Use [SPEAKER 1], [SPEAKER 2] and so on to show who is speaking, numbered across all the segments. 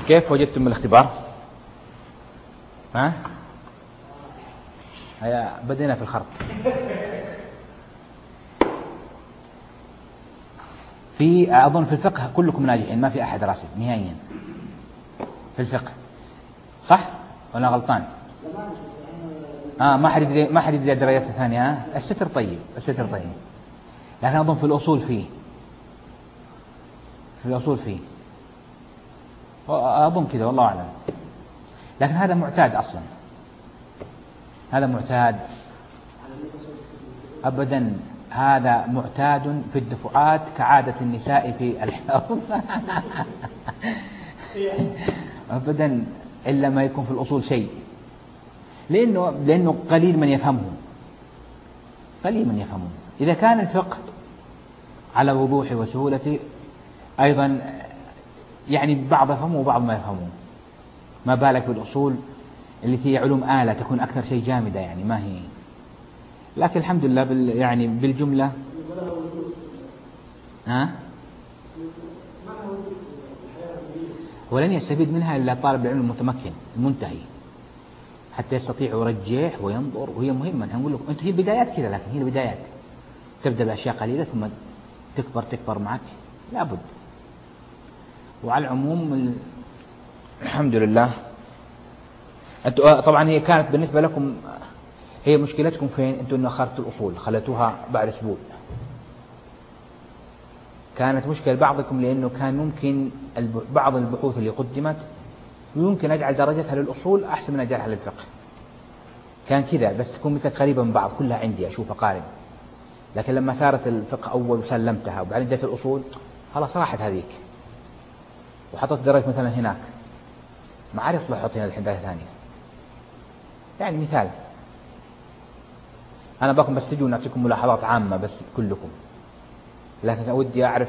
[SPEAKER 1] كيف وجدتم الاختبار؟ ها؟ هيا بدينا في الخرط. أظن في الفقه كلكم ناجحين، ما في أحد راسب نهائيا في الفقه، صح ولا غلطان؟ ما حد يدري درجات ثانية. الستر طيب، الستر طيب، لكن أظن في الأصول فيه أظن كذا والله أعلم، لكن هذا معتاد أصلا، هذا معتاد أبدا، هذا معتاد في الدفعات كعادة النساء في الحوض أبدا، إلا ما يكون في الأصول شيء، لأنه قليل من يفهمه، إذا كان الفقه على وضوح وسهولة أيضا يعني بعض يفهمه وبعض ما يفهمه، ما بالك بالأصول التي هي علوم آلة تكون أكثر شيء جامدة، يعني ما هي، لكن الحمد لله يعني بالجملة ولن يستفيد منها إلا طالب العلم المتمكن المنتهي، حتى يستطيع يرجح وينظر، وهي مهمة. نقول لكم أنتم هي البدايات كذا، لكن هي البدايات تبدأ بأشياء قليلة ثم تكبر معك لابد. وعلى العموم الحمد لله. طبعا هي كانت بالنسبة لكم، هي مشكلتكم فين؟ أنتم إن أخرتوا الأصول، خلتوها بعد أسبوع. كانت مشكلة بعضكم لأنه كان ممكن بعض البحوث اللي قدمت يمكن أجعل درجتها للأصول أحسن من أجعلها للفقه، كان كذا، بس تكون مثل قريبة من بعض، كلها عندي أشوف أقارن. لكن لما صارت الفقه أول وسلمتها وبعدين جت الأصول، خلاص راحت هذيك، وحطت درجة مثلا هناك، ما عاد يصلح أحط هنا الحين درجة ثانية. يعني مثال، أنا باكم بس تجوا نعطيكم ملاحظات عامة بس كلكم، لكن ودي أعرف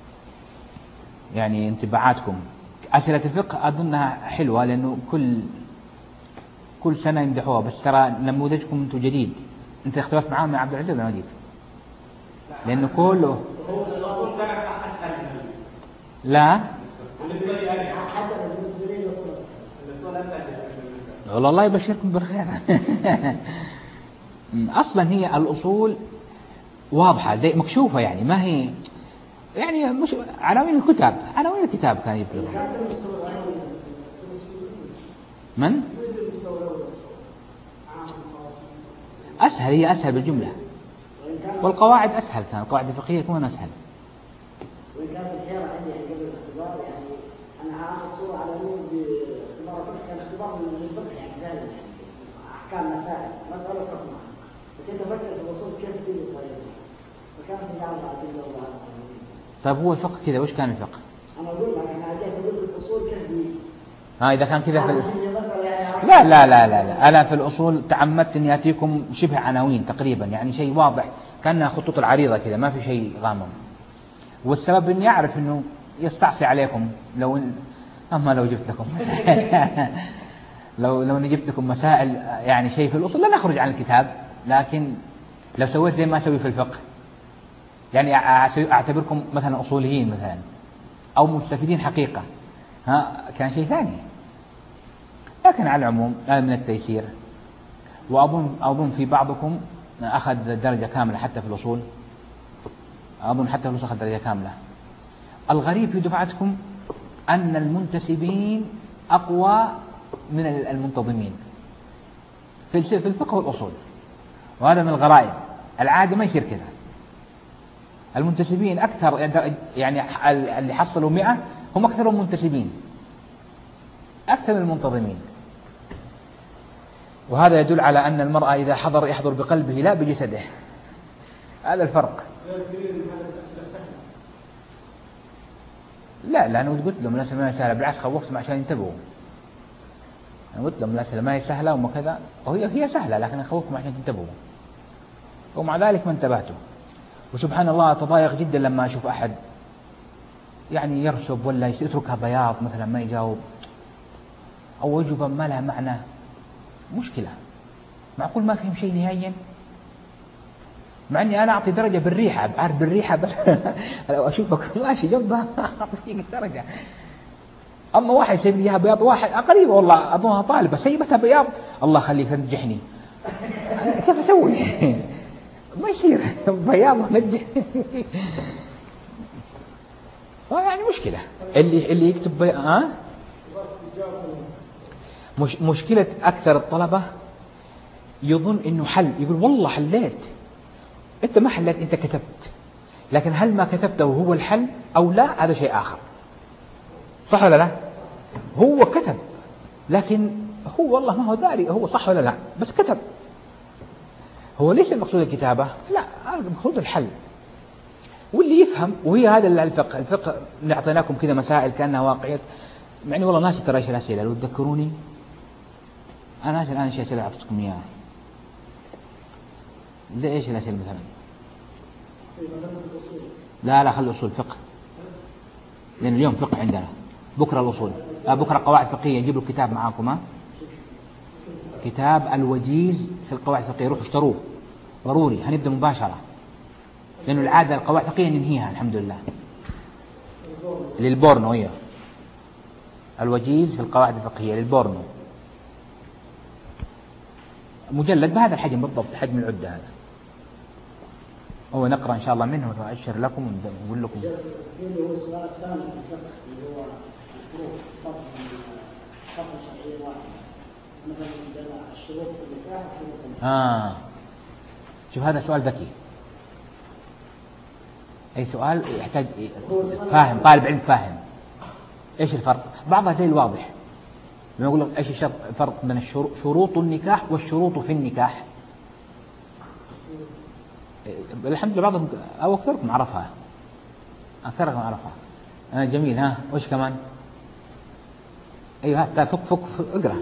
[SPEAKER 1] يعني انطباعاتكم. أسئلة الفقه أظنها حلوة، لأنه كل سنة يمدحوها، بس ترى نموذجكم أنتم جديد. أنت اختلفت معاهم يا عبد العزيز ولا نجيب؟ لأنه كله لا والله يبشركم بالخير أصلا هي الأصول واضحة زي مكشوفة، يعني ما هي يعني مش عناوين الكتاب كان يبلغ من أسهل، هي أسهل بالجملة، والقواعد أسهل، كان القواعد الفقهية كمان أسهل.
[SPEAKER 2] وإن كانت الخيار عندي يعني قبل الاختبار، يعني أنا عارف صورة على نور باختبار الفقه، كان اختبار من الفقه يعني فعلا، يعني أحكام مسألة فقه، فكنت أفكر في الوصول كيف تجي الطريقة، فكانت تجعل الأدلة وبعض.
[SPEAKER 1] طيب هو الفقه كذا، وش كان الفقه؟
[SPEAKER 2] أنا أقول لك أنا جيت أقول في الأصول كيف تجي.
[SPEAKER 1] إذا كان كذا لا لا لا لا لا، أنا في الأصول تعمدت أن يأتيكم شبه عناوين تقريبا، يعني شيء واضح كأنها خطوط العريضة كذا، ما في شيء غامض. والسبب إني أعرف إنه يستعصي عليكم لو جبت لكم لو أنا جبت لكم مسائل يعني شيء في الأصول لا نخرج عن الكتاب، لكن لو سويت زي ما أسوي في الفقه، يعني أعتبركم مثلا أصوليين مثلا أو مستفيدين حقيقة، كان شيء ثاني. لكن على العموم هذا من التيسير. وأظن في بعضكم أخذ درجة كاملة حتى في الأصول، أظن حتى في الأصول أخذ درجة كاملة. الغريب في دفعتكم أن المنتسبين أقوى من المنتظمين في الفقه والأصول، وهذا من الغرائب، العادة ما يصير كذا. المنتسبين أكثر، يعني اللي حصلوا 100 هم أكثرهم منتسبين أكثر من المنتظمين، وهذا يدل على أن المرأة إذا حضر يحضر بقلبه لا بجسده، هذا الفرق. لا أنا قلت لهم الأسئلة ما هي سهلة، بالعكس خوفتهم عشان ينتبهوا. أنا قلت لهم الأسئلة ما هي سهلة وما كذا، وهي سهلة، لكن خوفكم عشان تنتبهوا، ومع ذلك ما انتبهتوا. وسبحان الله أتضايق جدا لما أشوف أحد يعني يرسب ولا يتركها بياض مثلا ما يجاوب، أو أجوبة ما لها معنى. مشكلة، معقول ما فهم شيء نهائيا، مع أني أنا أعطي درجة بالريحة، عارف بالريحة بس لو أشوفك ماشي جنبها أعطيك الدرجة. أما واحد يسيب لي إياها بياض، واحد قريبة والله أظنها طالبة سيبتها بياض، الله خليك نجحني، كيف أسوي؟ ما يصير بياض نجح. يعني مشكلة اللي يكتب مشكلة أكثر الطلبة يظن إنه حل، يقول والله حليت. أنت ما حليت، أنت كتبت، لكن هل ما كتبته هو الحل أو لا هذا شيء آخر، صح ولا لا؟ هو كتب لكن هو والله ما هو داري هو صح ولا لا، بس كتب. هو ليس المقصود الكتابة، لا المقصود الحل. واللي يفهم، وهي هذا الفقه نعطيناكم كذا مسائل كأنها واقعية. يعني والله ناسي ترى ايش الأسئلة، لو تذكروني أنا ناسي الآن ايش الأسئلة أعطيكم إياها. زي ايش الأسئلة مثلا؟ لا خلي أصول فقه، لأن اليوم فقه عندنا، بكرة الأصول، بكرة قواعد فقهية. جيبوا الكتاب معاكم، كتاب الوجيز في القواعد الفقهية، روحوا اشتروه ضروري، هنبدأ مباشرة، لأنه العادة القواعد الفقهية ننهيها الحمد لله. للبورنو، هي الوجيز في القواعد الفقهية للبورنو، مجلد بهذا الحجم بالضبط، حجم العدة هذا. هو نقرأ إن شاء الله منه وأشر لكم ونقول لكم.
[SPEAKER 2] هو السؤال الثاني في الفقه اللي هو الفروق فقه شرعية واحدة، مثلا عندنا الشروط في النكاح وشروط
[SPEAKER 1] شوف هذا سؤال ذكي، أي سؤال يحتاج فاهم، طالب علم فاهم. إيش الفرق؟ بعضها زي الواضح، لما يقول لك إيش الفرق بين شروط النكاح والشروط في النكاح، الحمد لله بعضهم أو أكثركم عرفها، جميل. وش كمان؟ أيوه فك اقرأ.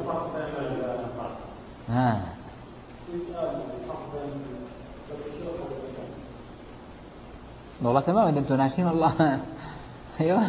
[SPEAKER 1] والله تمام، أنتم ناسين والله. أيوه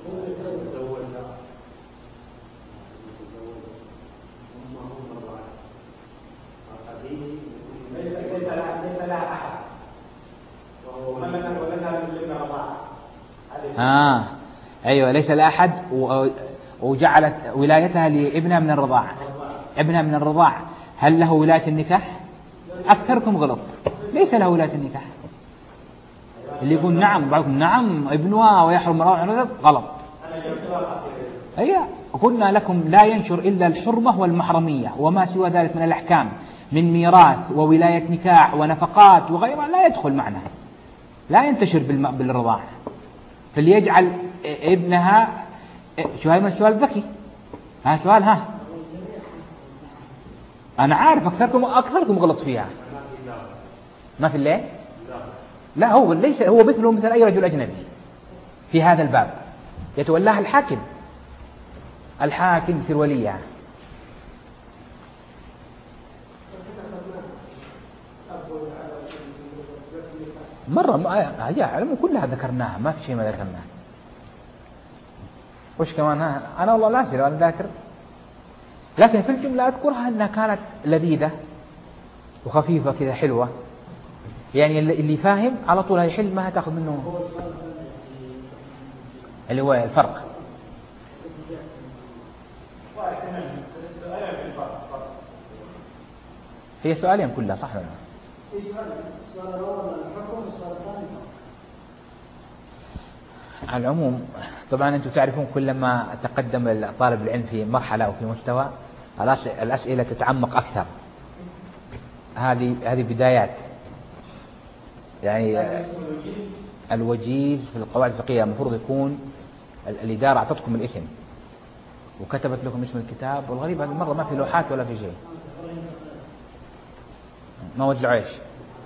[SPEAKER 1] أيوة ليس لا أحد، وجعلت ولايتها لابنها من الرضاع، ابنها من الرضاع. هل له ولاية النكاح؟ أكثركم غلط، ليس له ولاية النكاح. اللي يقول نعم، بعضكم نعم ابنها ويحرم روعه، غلط. قلنا لكم لا ينشر إلا الحرمة والمحرمية، وما سوى ذلك من الأحكام من ميراث وولاية نكاح ونفقات وغيرها لا يدخل معنا، لا ينتشر بالرضاع. فليجعل ابنها، شو هذا السؤال ذكي، سؤال أنا عارف أكثركم غلط فيها. ما في الليل؟ لا، هو ليس هو مثله مثل أي رجل أجنبي في هذا الباب، يتولاها الحاكم يصير وليها. مرة علم كلها ذكرناها، ما في شيء ما ذكرناه. وش كمان؟ أنا والله لا أدري، أنا ذاكر، لكن في الجملة أذكرها أنها كانت لذيذة وخفيفة كذا حلوة، يعني اللي فاهم على طول هيحل، ما هتاخذ منه اللي هو الفرق. هي سؤالين كلها صح ولا لا؟ على العموم طبعا أنتم تعرفون كلما تقدم طالب العلم في مرحلة وفي مستوى الأسئلة تتعمق أكثر. هذه بدايات. يعني الوجيز في القواعد الفقهية المفروض يكون الإدارة أعطتكم الاسم وكتبت لكم اسم الكتاب، والغريب هذه المرة ما في لوحات ولا في شيء، ما وزعوا ايش.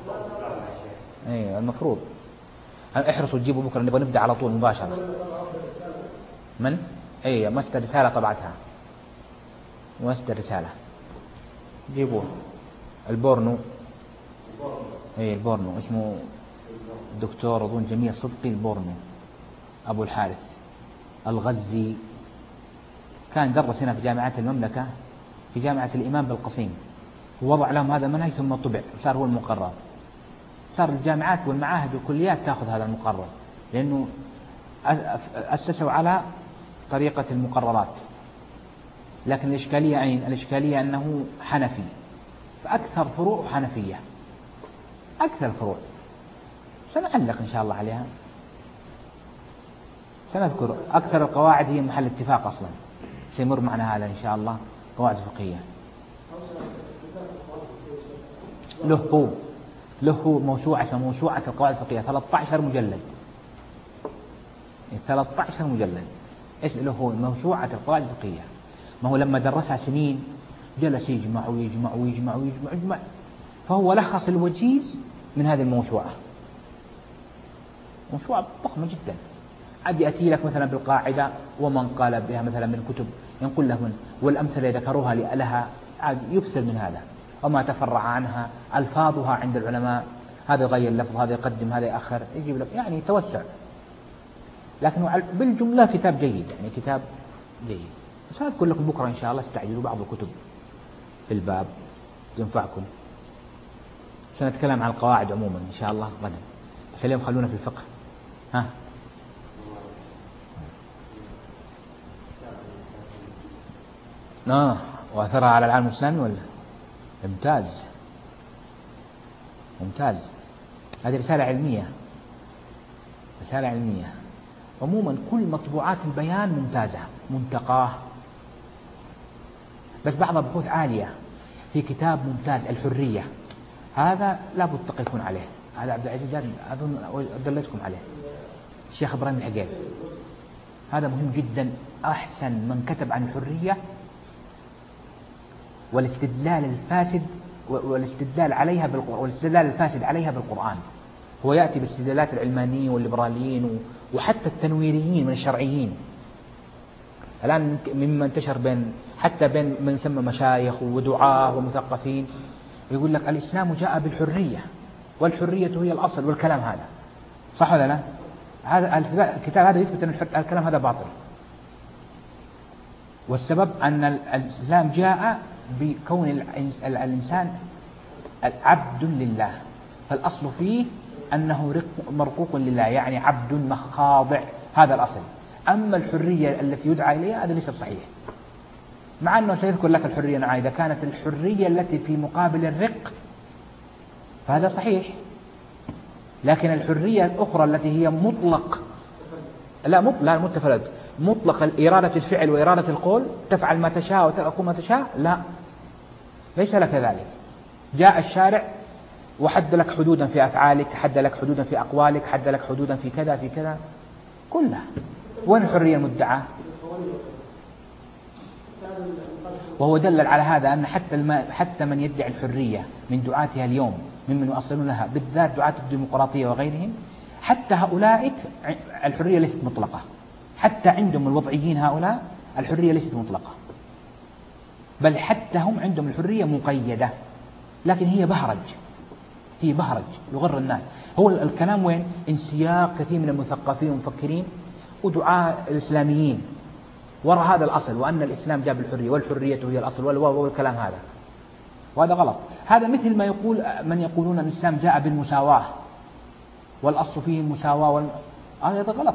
[SPEAKER 1] المفروض احرصوا تجيبوا بكرة، نبغى نبدأ على طول مباشرة. من؟ مؤسسة رسالة طبعتها، مؤسسة رسالة جيبوه. البورنو، البورنو اسمه الدكتور أظن جميل صدقي البورنو، أبو الحارث الغزي، كان درس هنا في جامعة المملكة، في جامعة الإمام بالقصيم، ووضع لهم هذا المنهج ثم طبع صار هو المقرر. صار الجامعات والمعاهد والكليات تأخذ هذا المقرر، لأنه أسسوا على طريقة المقررات، لكن الإشكالية أين؟ الإشكالية أنه حنفي، فأكثر فروع حنفية، أكثر فروع. سنعلق إن شاء الله عليها، سنذكر أكثر القواعد هي محل اتفاق أصلا، سيمر معنا هذا إن شاء الله، قواعد فقهية. له موسوعة القواعد الفقهية 13 مجلد، 13 مجلد، له موسوعة القواعد الفقهية. ما هو لما درسها سنين جلس يجمع ويجمع ويجمع ويجمع ويجمع، فهو لخص الوجيز من هذه الموسوعة، موسوعة ضخمة جدا. عاد يأتي لك مثلا بالقاعدة ومن قال بها مثلا من كتب ينقل له من، والأمثلة ذكروها لها، عاد يكثر من هذا، وما تفرع عنها ألفاظها عند العلماء، هذا يغير اللفظ، هذا يقدم، هذا يأخر، يجيب لك يعني توسع. لكن بالجملة كتاب جيد، يعني كتاب جيد. سأذكر لكم بكرة إن شاء الله، استعجلوا بعض الكتب في الباب تنفعكم. سنتكلم عن القواعد عموما إن شاء الله غدا، بس اليوم خلونا في الفقه. وأثرها على العالم الإسلامي ولا؟ ممتاز ممتاز، هذه رسالة علمية، رسالة علمية. عموما كل مطبوعات البيان ممتازة، منتقاه، بس بعضها بحوث عالية. في كتاب ممتاز الحرية، هذا لا بد تقفون عليه، هذا عبد العزيز أظن دلتكم عليه، الشيخ إبراهيم الحقيل، هذا مهم جدا، أحسن من كتب عن الحرية والاستدلال الفاسد والاستدلال عليها والاستدلال الفاسد عليها بالقرآن. هو يأتي باستدلالات العلمانيين والليبراليين وحتى التنويريين من الشرعيين. الآن مما انتشر حتى بين من يسمى مشايخ ودعاة ومثقفين، يقول لك الإسلام جاء بالحرية والحرية هي الأصل، والكلام هذا صح ولا لا؟ هذا الكتاب هذا يثبت أن الكلام هذا باطل، والسبب أن الإسلام جاء بكون الإنسان عبد لله، فالأصل فيه أنه مرقوق لله، يعني عبد خاضع، هذا الأصل. أما الحرية التي يدعى إليها هذا ليس صحيح، مع أنه سيذكر لك الحرية نوعين، إذا كانت الحرية التي في مقابل الرق فهذا صحيح، لكن الحرية الأخرى التي هي مطلق لا متفرد، مطلق إرادة الفعل وإرادة القول، تفعل ما تشاء وتقول ما تشاء، لا، ليس لك ذلك. جاء الشارع وحد لك حدودا في أفعالك، حد لك حدودا في أقوالك، حد لك حدودا في كذا في كذا كلها. وين الحرية المدعاة؟ وهو دلل على هذا أن حتى من يدعي الحرية من دعاتها اليوم ممن يؤصلون لها، بالذات دعاة الديمقراطية وغيرهم، حتى هؤلاء الحرية ليست مطلقة، حتى عندهم الوضعيين هؤلاء الحرية ليست مطلقة، بل حتى هم عندهم الحرية مقيدة، لكن هي بهرج يغر الناس. هو الكلام وين؟ انسياق كثير من المثقفين والمفكرين ودعاة الإسلاميين وراء هذا الأصل، وأن الإسلام جاء بالحرية والحرية هي الأصل والكلام هذا، وهذا غلط. هذا مثل ما يقول من يقولون أن الإسلام جاء بالمساواة والأصل فيه المساواة هذا غلط.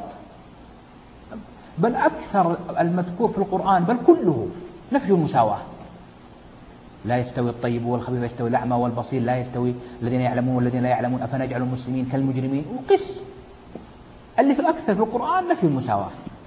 [SPEAKER 1] بل أكثر المذكور في القرآن بل كله نفي المساواة. لا يستوي الطيب والخبيث، يستوي الأعمى والبصير، لا يستوي الذين يعلمون والذين لا يعلمون، أفنجعل المسلمين كالمجرمين، وقس اللي في الأكثر في القرآن نفي المساواة.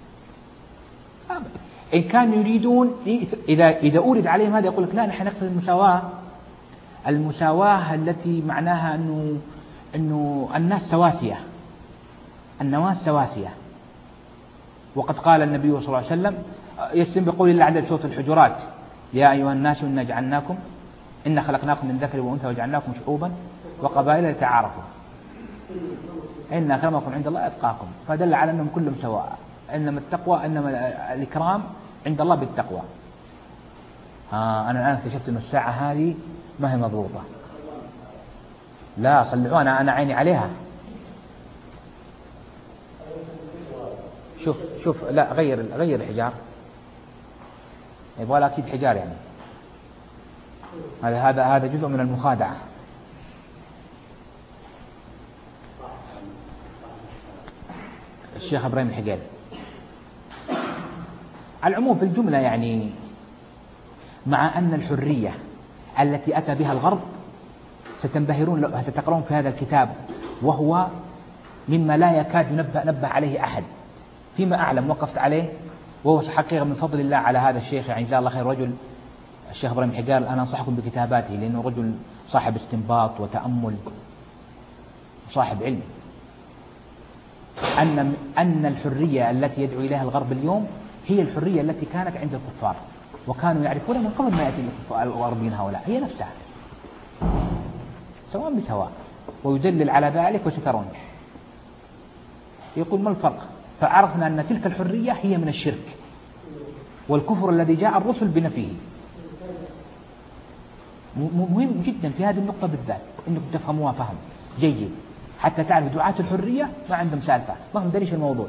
[SPEAKER 1] إن كانوا يريدون إذا أورد عليهم هذا يقول لك لا، نحن نقصد المساواة التي معناها أنه الناس سواسية، النواس سواسية. وقد قال النبي صلى الله عليه وسلم يسلم بقول الله عند سورة الحجرات: يا أيها الناس إنا خلقناكم من ذكر وأنثى وجعلناكم شعوبا وقبائل لتعارفوا إن أكرمكم عند الله أتقاكم، فدل على أنهم كلهم سواء، إنما التقوى إنما الإكرام عند الله بالتقوى. أنا الآن اكتشفت أن الساعة هذه ما هي مضبوطة، لا صلحوا، أنا عيني عليها. شوف لا غير الحجار، يبغى أكيد حجار، يعني هذا جزء من المخادعة. الشيخ إبراهيم الحقيل العموم في الجملة يعني مع أن الحرية التي أتى بها الغرب ستنبهرون ستقرؤون في هذا الكتاب، وهو مما لا يكاد ينبه عليه أحد فيما أعلم، وقفت عليه، وهو حقيقة من فضل الله على هذا الشيخ، يعني جزاه الله خير، رجل الشيخ إبراهيم حجار. أنا أنصحكم بكتاباته لأنه رجل صاحب استنباط وتأمل وصاحب علم. أن الحرية التي يدعو إليها الغرب اليوم هي الحرية التي كانت عند الكفار، وكانوا يعرفونها من قبل ما يأتي الغربيين هؤلاء، هي نفسها سواء بسواء، ويدلل على ذلك وسترون. يقول ما الفرق؟ فعرفنا أن تلك الحرية هي من الشرك والكفر الذي جاء الرسل بنفيه. مهم جدا في هذه النقطة بالذات أنكم تفهموها فهم جيد، حتى تعرف دعاة الحرية ما عندهم سالفة، ما هم دريش الموضوع،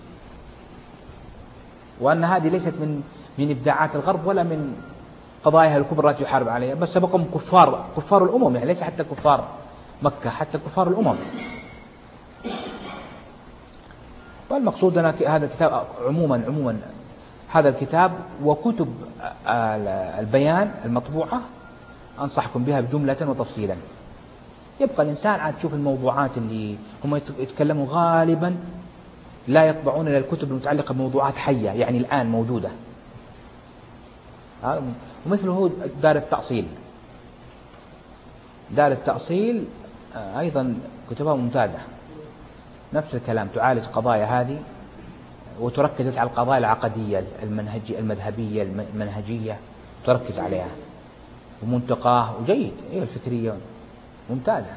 [SPEAKER 1] وأن هذه ليست من إبداعات الغرب ولا من قضاياها الكبرى التي يحارب عليها، بس سبقهم كفار الأمم، يعني ليس حتى كفار مكة، حتى كفار الأمم. والمقصود أن هذا الكتاب عموما هذا الكتاب وكتب البيان المطبوعة أنصحكم بها بجملة وتفصيلا. يبقى الإنسان عاد تشوف الموضوعات اللي هم يتكلموا غالبا لا يطبعون إلى الكتب المتعلقة بموضوعات حية، يعني الآن موجودة، ومثله دار التأصيل أيضا كتبها ممتازة، نفس الكلام، تعالج قضايا هذه وتركز على القضايا العقدية المذهبية المنهجية، تركز عليها، ومنتقاه وجيد، الفكرية ممتازة.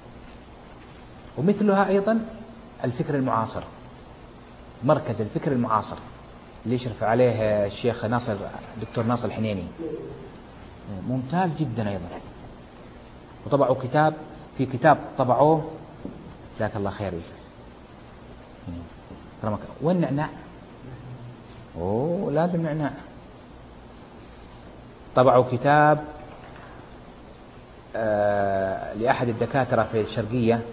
[SPEAKER 1] ومثلها أيضا الفكر المعاصر، مركز الفكر المعاصر اللي يشرف عليه الشيخ دكتور ناصر الحنيني، ممتاز جدا أيضا. وطبعوا كتاب طبعوه، جزاك الله خير يوسف، والنعناع، لازم نعناع. طبعوا كتاب لأحد الدكاترة في الشرقية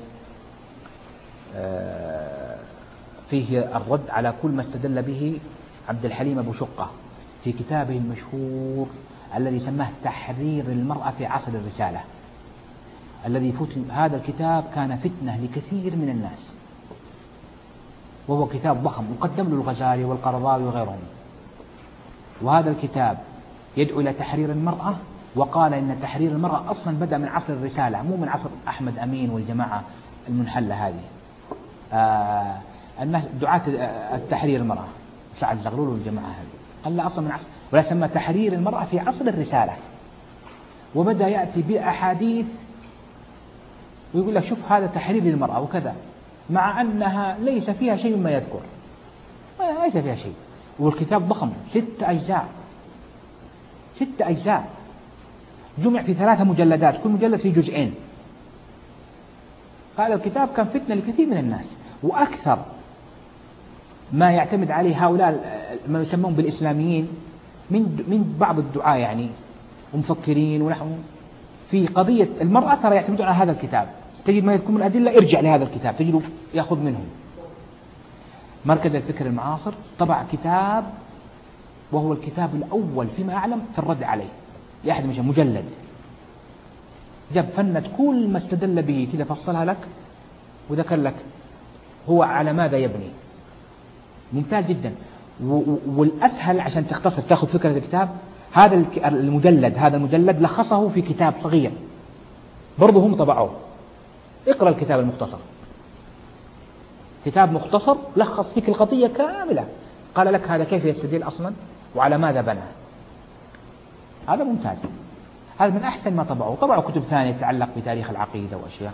[SPEAKER 1] فيه الرد على كل ما استدل به عبد الحليم أبو شقة في كتابه المشهور الذي سماه تحرير المرأة في عصر الرسالة، الذي هذا الكتاب كان فتنة لكثير من الناس، وهو كتاب ضخم مقدم له الغزالي والقرضاوي وغيرهم. وهذا الكتاب يدعو إلى تحرير المرأة، وقال إن تحرير المرأة أصلا بدأ من عصر الرسالة، مو من عصر أحمد أمين والجماعة المنحلة هذه. الناس دعاة التحرير المرأة سعد زغلول والجماعة هذه، قال لا أصلا من عصر، ولا سمى تحرير المرأة في عصر الرسالة، وبدأ يأتي بأحاديث ويقول لك شوف هذا تحرير للمرأة وكذا، مع أنها ليس فيها شيء مما يذكر، ليس فيها شيء. والكتاب ضخم 6 أجزاء جمع في 3 مجلدات، كل مجلد فيه جزئين. قال الكتاب كان فتنة لكثير من الناس، وأكثر ما يعتمد عليه هؤلاء ما يسمون بالإسلاميين من بعض الدعاة يعني ومفكرين ونحن في قضية المرأة، ترى يعتمدون على هذا الكتاب. تجد ما يذكر من الأدلة ارجع لهذا الكتاب تجد يأخذ منهم. مركز الفكر المعاصر طبع كتاب، وهو الكتاب الأول فيما أعلم في الرد عليه لأحد مجلد، جاب فنت كل ما استدل به كذا، فصلها لك وذكر لك هو على ماذا يبني، ممتاز جدا. والأسهل عشان تختصر تأخذ فكرة الكتاب، هذا المجلد لخصه في كتاب صغير برضه هم طبعوه، اقرأ الكتاب المختصر، كتاب مختصر لخص فيك القضية كاملة، قال لك هذا كيف يستدل أصلا وعلى ماذا بنى، هذا ممتاز. هذا من أحسن ما طبعوا كتب ثانية تتعلق بتاريخ العقيدة وأشياء.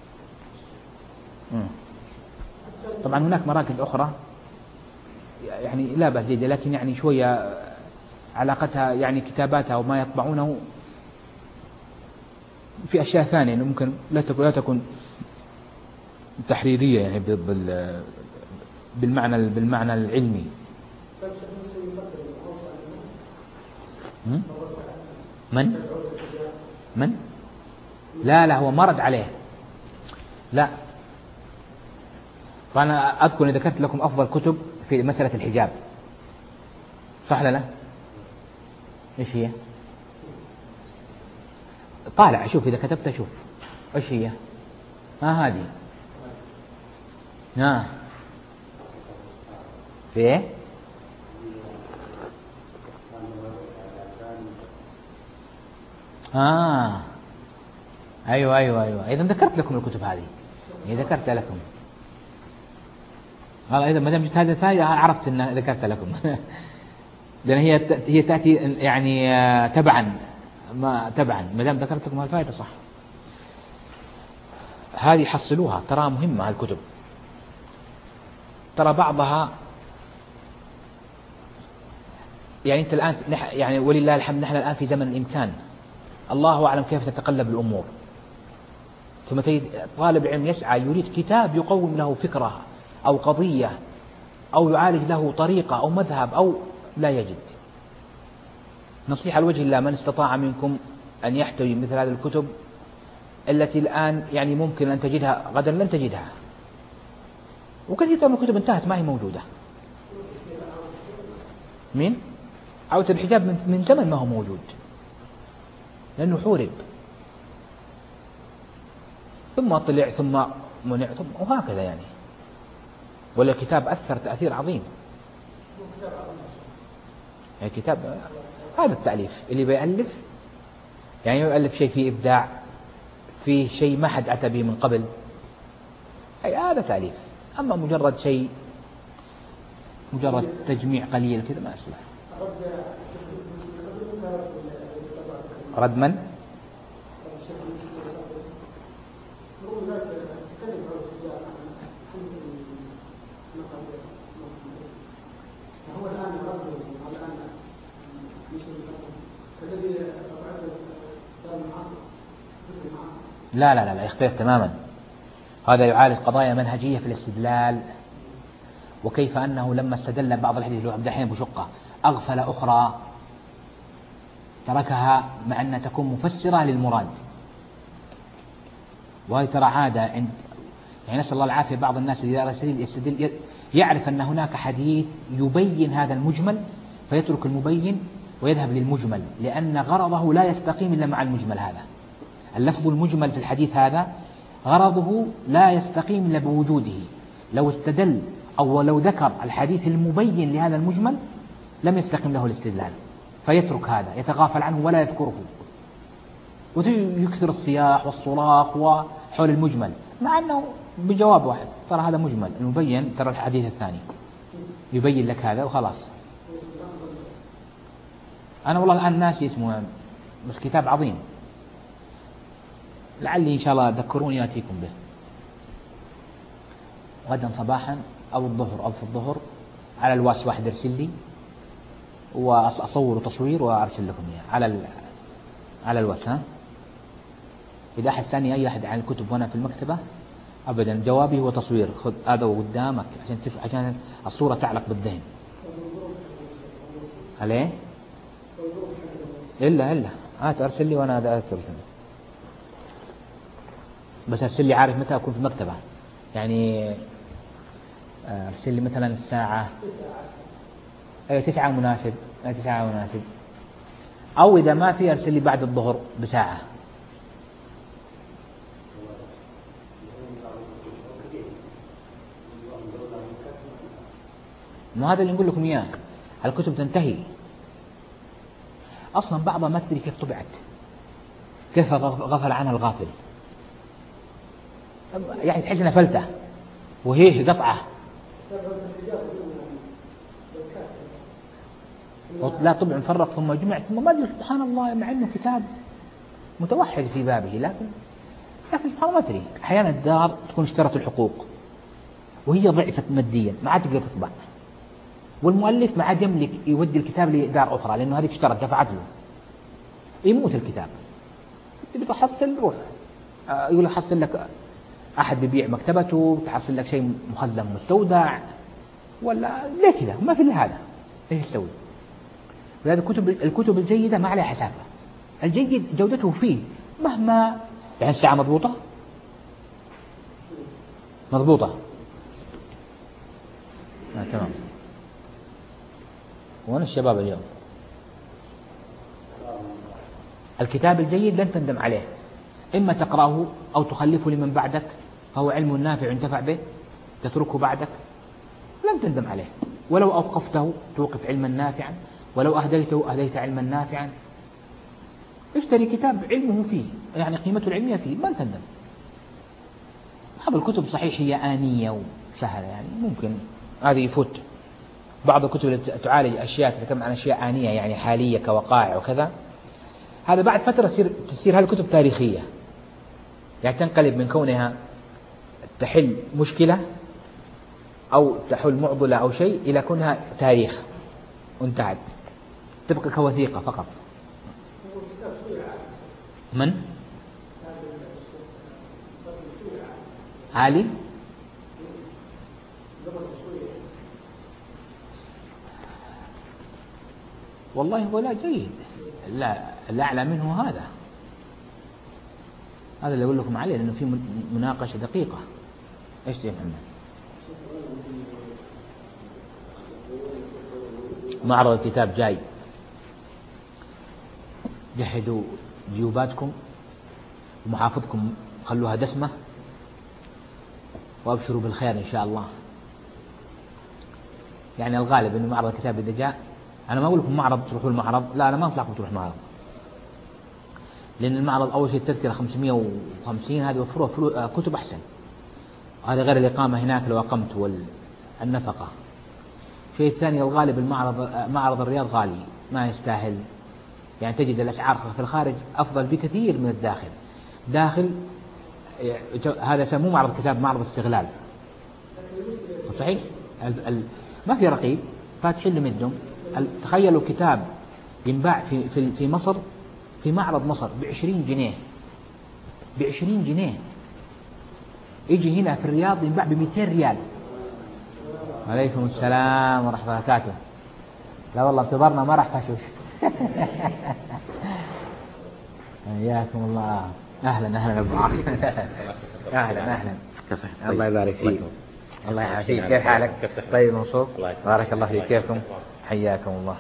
[SPEAKER 1] طبعا هناك مراكز أخرى يعني لا بأس جيدة، لكن يعني شوية علاقتها يعني كتاباتها وما يطبعونه في أشياء ثانية ممكن لا تكون تحريرية يعني بالمعنى العلمي. من؟ لا هو مرد عليه، لا. فأنا أذكر إن ذكرت لكم أفضل كتب في مسألة الحجاب، صح ولا لا؟ إيش هي؟ طالع شوف إذا كتبت شوف إيش هي؟ هذه في إيه؟ أيوة إذا ذكرت لكم الكتب هذه، ذكرت لكم. والله إذا ما دام جبت هذه الفائدة عرفت أن ذكرت لكم. لأن هي تأتي يعني تبعا ما دام ذكرت لكم الفائدة صح. هذه حصلوها، ترى مهمة الكتب، ترى بعضها يعني أنت الآن يعني ولله الحمد نحن الآن في زمن الإمكان، الله أعلم كيف تتقلب الأمور. ثم تجد طالب علم يسعى يريد كتاب يقوم له فكرة أو قضية أو يعالج له طريقة أو مذهب أو لا يجد. نصيحة لوجه الله من استطاع منكم أن يحتوي مثل هذه الكتب التي الآن يعني ممكن أن تجدها غدا لن تجدها، وكثير من الكتب انتهت ما هي موجودة. مين؟ عودة الحجاب من زمن ما هو موجود لأنه حورب، ثم طلع ثم منع ثم وهكذا يعني. ولا كتاب أثر تأثير عظيم. يعني كتاب هذا التأليف اللي بيألف يعني يؤلف شيء فيه إبداع، فيه شيء ما حد أتى به من قبل، أي هذا تأليف. أما مجرد شيء مجرد تجميع قليل كذا ما أصلح. رد من؟ لا يختلف تماما. هذا يعالج قضايا منهجية في الاستدلال، وكيف أنه لما استدل بعض الحديث له دحين بشقة أغفل أخرى تركها مع أنها تكون مفسرة للمراد. وهي ترى عادة عند يعني نسأل الله العافية، بعض الناس إذا يستدل يعرف أن هناك حديث يبين هذا المجمل فيترك المبين ويذهب للمجمل، لأن غرضه لا يستقيم إلا مع المجمل. هذا اللفظ المجمل في الحديث هذا غرضه لا يستقيم إلا بوجوده. لو استدل أو لو ذكر الحديث المبين لهذا المجمل لم يستقيم له الاستدلال، فيترك هذا يتغافل عنه ولا يذكره، ويكثر الصياح والصراخ وحول المجمل، مع أنه بجواب واحد ترى هذا مجمل، المبين ترى الحديث الثاني يبين لك هذا وخلاص. أنا والله الآن ناسي اسمه، بس كتاب عظيم، لعلي إن شاء الله ذكروني يأتيكم به غدا صباحا أو الظهر أو في الظهر على الواس. واحد ارسل لي وأصور تصوير وأرسل لكم إياه على الواس. إذا أحد ثاني أي أحد عن الكتب وأنا في المكتبة أبدا، جوابي هو تصوير، خذ هذا قدامك عشان الصورة تعلق بالذهن. عليه إلا أرسل لي وأنا أرسل، بس أرسل لي عارف متى أكون في المكتبة. يعني أرسل لي مثلا الساعة 9 مناسب، 9 مناسب، أو إذا ما في أرسل لي بعد الظهر بساعة. ما هذا اللي نقول لكم إياه، الكتب تنتهي أصلا، بعضها ما تدري كيف طبعت، كيف غفل عنها الغافل، يعني تحس انها فلتة وهي قطعة. لا طبع مفرق ثم جمع ثم ما ادري سبحان الله، مع انه كتاب متوحد في بابه، لكن سبحان الله ما ادري احيانا الدار تكون اشترت الحقوق وهي ضعفت ماديا ما عاد تقدر تطبع، والمؤلف ما عاد يملك يودي الكتاب لدار اخرى لانه هذه اشترت دفعت له، يموت الكتاب. تبي تحصل روح يقول لك حصل لك أحد بيبيع مكتبته، تحصل لك شيء مخزن مستودع، ولا ليه كذا ما في إلا هذا، إيش تسوي؟ ولهذا الكتب الجيدة ما عليها حسافة، الجيد جودته فيه مهما يعني. الساعة مضبوطة تمام. وين الشباب اليوم؟ الكتاب الجيد لن تندم عليه، إما تقرأه أو تخلفه لمن بعدك، فهو علم نافع ينتفع به، تتركه بعدك لن تندم عليه. ولو أوقفته توقف علما نافعا، ولو أهديته أهديت علما نافعا. اشتري كتاب علمه فيه، يعني قيمته العلمية فيه، ما تندم. بعض الكتب صحيح هي آنية وسهلة، يعني ممكن هذه يفوت. بعض الكتب التي تعالج أشياء، تتكلم عن أشياء آنية يعني حالية كوقائع وكذا، هذا بعد فترة تصير هذه الكتب تاريخية، يعني تنقلب من كونها تحل مشكلة أو تحل معضلة أو شيء إلى كونها تاريخ وانتهت، تبقى كوثيقة فقط. من؟ علي؟ والله هو لا جيد، لا الأعلى منه هذا اللي أقول لكم عليه، لأنه في مناقشة دقيقة. إيش يا محمد؟ معرض الكتاب جاي، جهدوا جيوباتكم ومحافظكم خلوها دسمة، وأبشروا بالخير إن شاء الله. يعني الغالب إنه معرض الكتاب إذا جاء، أنا ما أقول لكم معرض تروحوا المعرض، لا أنا ما أنصحكم تروح معرض، لأن المعرض أول شيء التذكرة 550، هذه وفروها كتب أحسن، هذا غير الإقامة هناك لو أقمت والنفقة. الشيء الثاني الغالب معرض الرياض غالي ما يستاهل، يعني تجد الأسعار في الخارج أفضل بكثير من الداخل. داخل هذا مو معرض كتاب، معرض استغلال صحيح. ما في رقيب، فاتحين لمدهم. تخيلوا كتاب ينباع في مصر، في معرض مصر ب20 جنيه، ب20 جنيه، يجي هنا في الرياض ينباع ب200 ريال. عليكم السلام ورحمة الله وبركاته. لا والله انتظرنا ما راح فشوش. حياكم الله. أهلا أبو عاصم. أهلا الله يبارك فيك. الله يعافيك. كيف حالك؟ طيب مبسوط؟ بارك الله فيك. كيفكم؟ حياكم الله.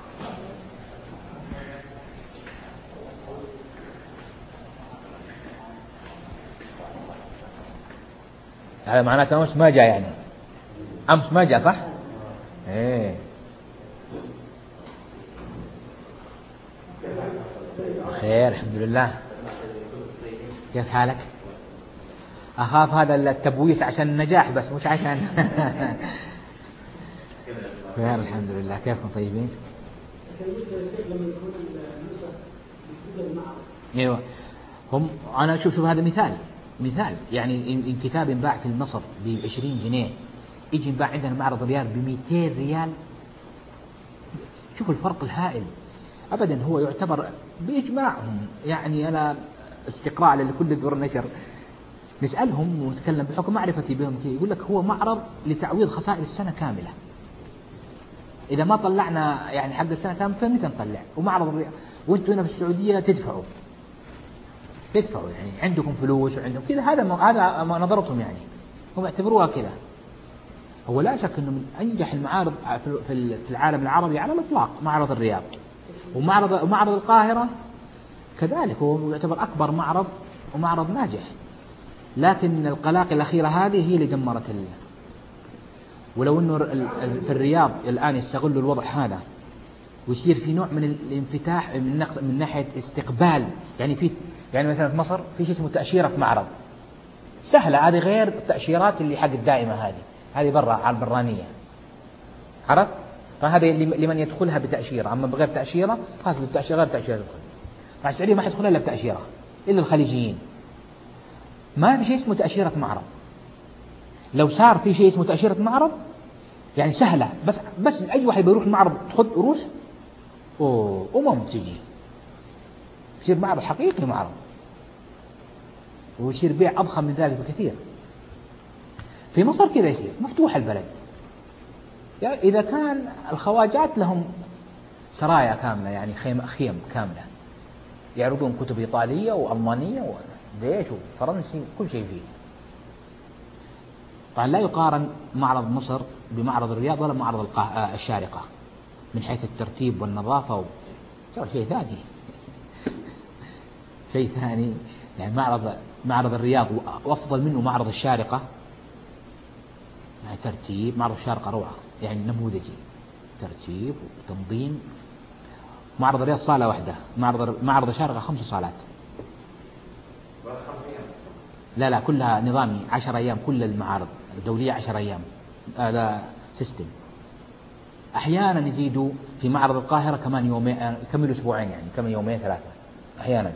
[SPEAKER 1] هذا معناته أمس ما جاء، يعني أمس ما جاء صح؟ إيه خير الحمد لله. كيف حالك؟ أخاف هذا التبويس عشان النجاح بس مش عشان. خير الحمد لله. كيفكم طيبين؟ ايوه هم. انا شوف هذا مثال يعني إن كتاب ينباع في مصر ب20 جنيه يجي ينباع عندنا معرض الرياض ب200 ريال. شوفوا الفرق الهائل. ابدا هو يعتبر باجماعهم، يعني انا استقراء لكل دور نشر نسالهم ونتكلم بحكم معرفتي بهم، يقول لك هو معرض لتعويض خسائر السنه كامله. إذا ما طلعنا يعني حق السنة كاملة فمتى نطلع؟ ومعرض الرياض وأنتوا هنا في السعودية تدفعوا يعني عندكم فلوس وعندكم كذا. هذا ما نظرتهم، يعني هم يعتبروها كذا. هو لا شك أنه من أنجح المعارض في العالم العربي على الإطلاق معرض الرياض، ومعرض القاهرة كذلك هو يعتبر أكبر معرض ومعرض ناجح. لكن القلاقل الأخيرة هذه هي اللي دمرت ولو أنه في الرياض الآن يستغلوا الوضع هذا ويصير في نوع من الانفتاح من ناحية استقبال، يعني مثلا في مصر في شيء اسمه تأشيرة في معرض سهلة، هذه غير التأشيرات اللي حق الدائمة، هذه برا على البرانية، عرفت؟ فهذا لمن يدخلها بتأشيرة، أما بغير تأشيرة خلاص التأشيرة غير تأشيرة يدخل. مع السعودية ما حيدخلها إلا بتأشيرة، إلا الخليجيين. ما في شيء اسمه تأشيرة معرض. لو صار في شيء اسمه تأشيرة معرض يعني سهلة، بس أي واحد بيروح المعرض تخذ قروش تجي يصير معرض حقيقي، معرض ويصير بيع أضخم من ذلك بكثير. في مصر كذا يصير مفتوح البلد، يعني إذا كان الخواجات لهم سرايا كاملة، يعني خيم كاملة يعرضون كتب إيطالية وألمانية وديش وفرنسي كل شيء فيه. طبعا لا يقارن معرض مصر بمعرض الرياض ولا معرض الشارقة. من حيث الترتيب والنظافة شيء ثاني. شيء ثاني يعني معرض الرياض وأفضل منه معرض الشارقة، يعني ترتيب. معرض الشارقة روعة يعني نموذجي، ترتيب وتنظيم. معرض الرياض صالة واحدة، معرض الشارقة 5 صالات. لا كلها نظامي 10 أيام، كل المعارض الدولية 10 أيام. هذا سيستم. أحيانا يزيدوا في معرض القاهرة كمان يومين، يكملوا أسبوعين، يعني كمان يومين 3 أحيانا.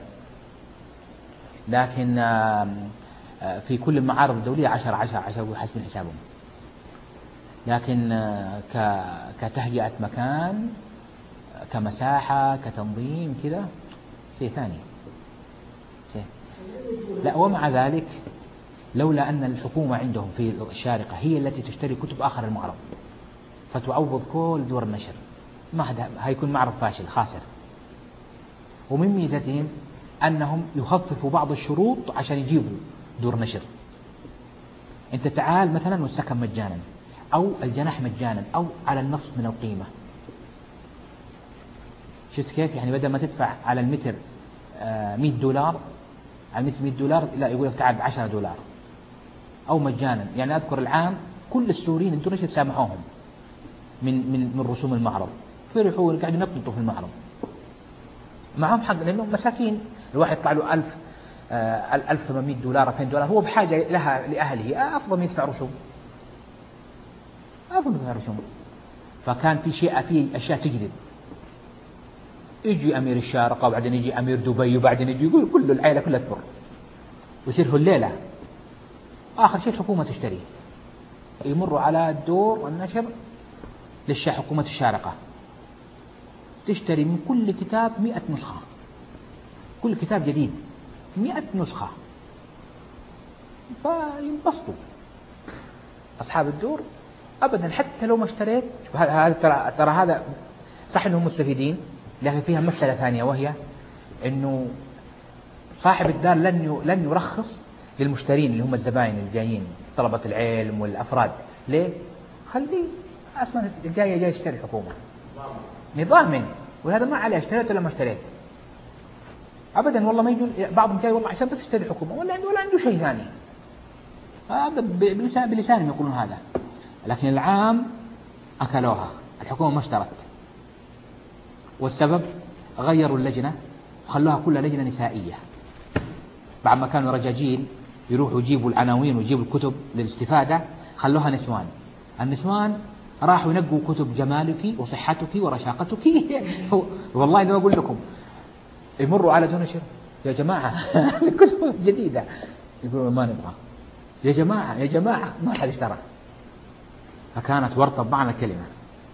[SPEAKER 1] لكن في كل المعارض الدولية 10 حسب حسابهم. لكن كتهيئة مكان، كمساحة، كتنظيم كذا شيء ثاني. لا، ومع ذلك لولا أن الحكومة عندهم في الشارقة هي التي تشتري كتب آخر المعرض فتعوض كل دور النشر، ما هيكون معرض فاشل خاسر. ومن ميزتهم أنهم يخففوا بعض الشروط عشان يجيبوا دور نشر. أنت تعال مثلا والسكن مجانا، أو الجناح مجانا، أو على النصف من القيمة. شفت كيف؟ يعني بدل ما تدفع على المتر $100 على المتر $100، لا يقول لك تعال $10 أو مجانا. يعني أذكر العام كل السوريين اندونيسيا سامحوهم من رسوم المعرض، فرحوا قاعدين ينططوا في المعرض معهم حق، لأنهم مساكين. الواحد يطلع له $1800 $2000، هو بحاجة لها لأهله، أفضل من يدفع رسوم. فكان في أشياء تجذب. يجي أمير الشارقة، وبعدين يجي أمير دبي، وبعدين يجي يقول كل العائلة كلها تمر، ويصير الليلة. آخر شيء الحكومة تشتري، يمروا على الدور والنشر حكومة الشارقة تشتري من كل كتاب 100 نسخة، كل كتاب جديد 100 نسخة، فينبسطوا أصحاب الدور أبدا. حتى لو ما اشتريت، ترى هذا صح أنهم مستفيدين، لكن فيها مسألة ثانية، وهي أنه صاحب الدار لن يرخص للمشترين اللي هم الزبائن الجايين، طلبة العلم والأفراد. ليه؟ خليه أصلا جاي يشتري الحكومة نظام، وهذا ما عليه اشتريت ولا ما اشتريت أبدا. والله ما يجون بعضهم جاي والله عشان بس اشتري الحكومة، ولا عنده شيء ثاني. هذا بلسانهم يقولون هذا. لكن العام أكلوها، الحكومة ما اشترت. والسبب غيروا اللجنة وخلوها كلها لجنة نسائية. بعد ما كانوا رجاجيل يروحوا يجيبوا العناوين ويجيبوا الكتب للاستفادة، خلوها نسوان. النسوان راحوا ينقوا كتب جمالك وصحتك ورشاقتك. والله لما أقول لكم يمروا على دون نشر، يا جماعة الكتب جديدة، يقولوا ما نبغى، يا جماعة ما حد اشترى. فكانت ورطة بمعنى الكلمة،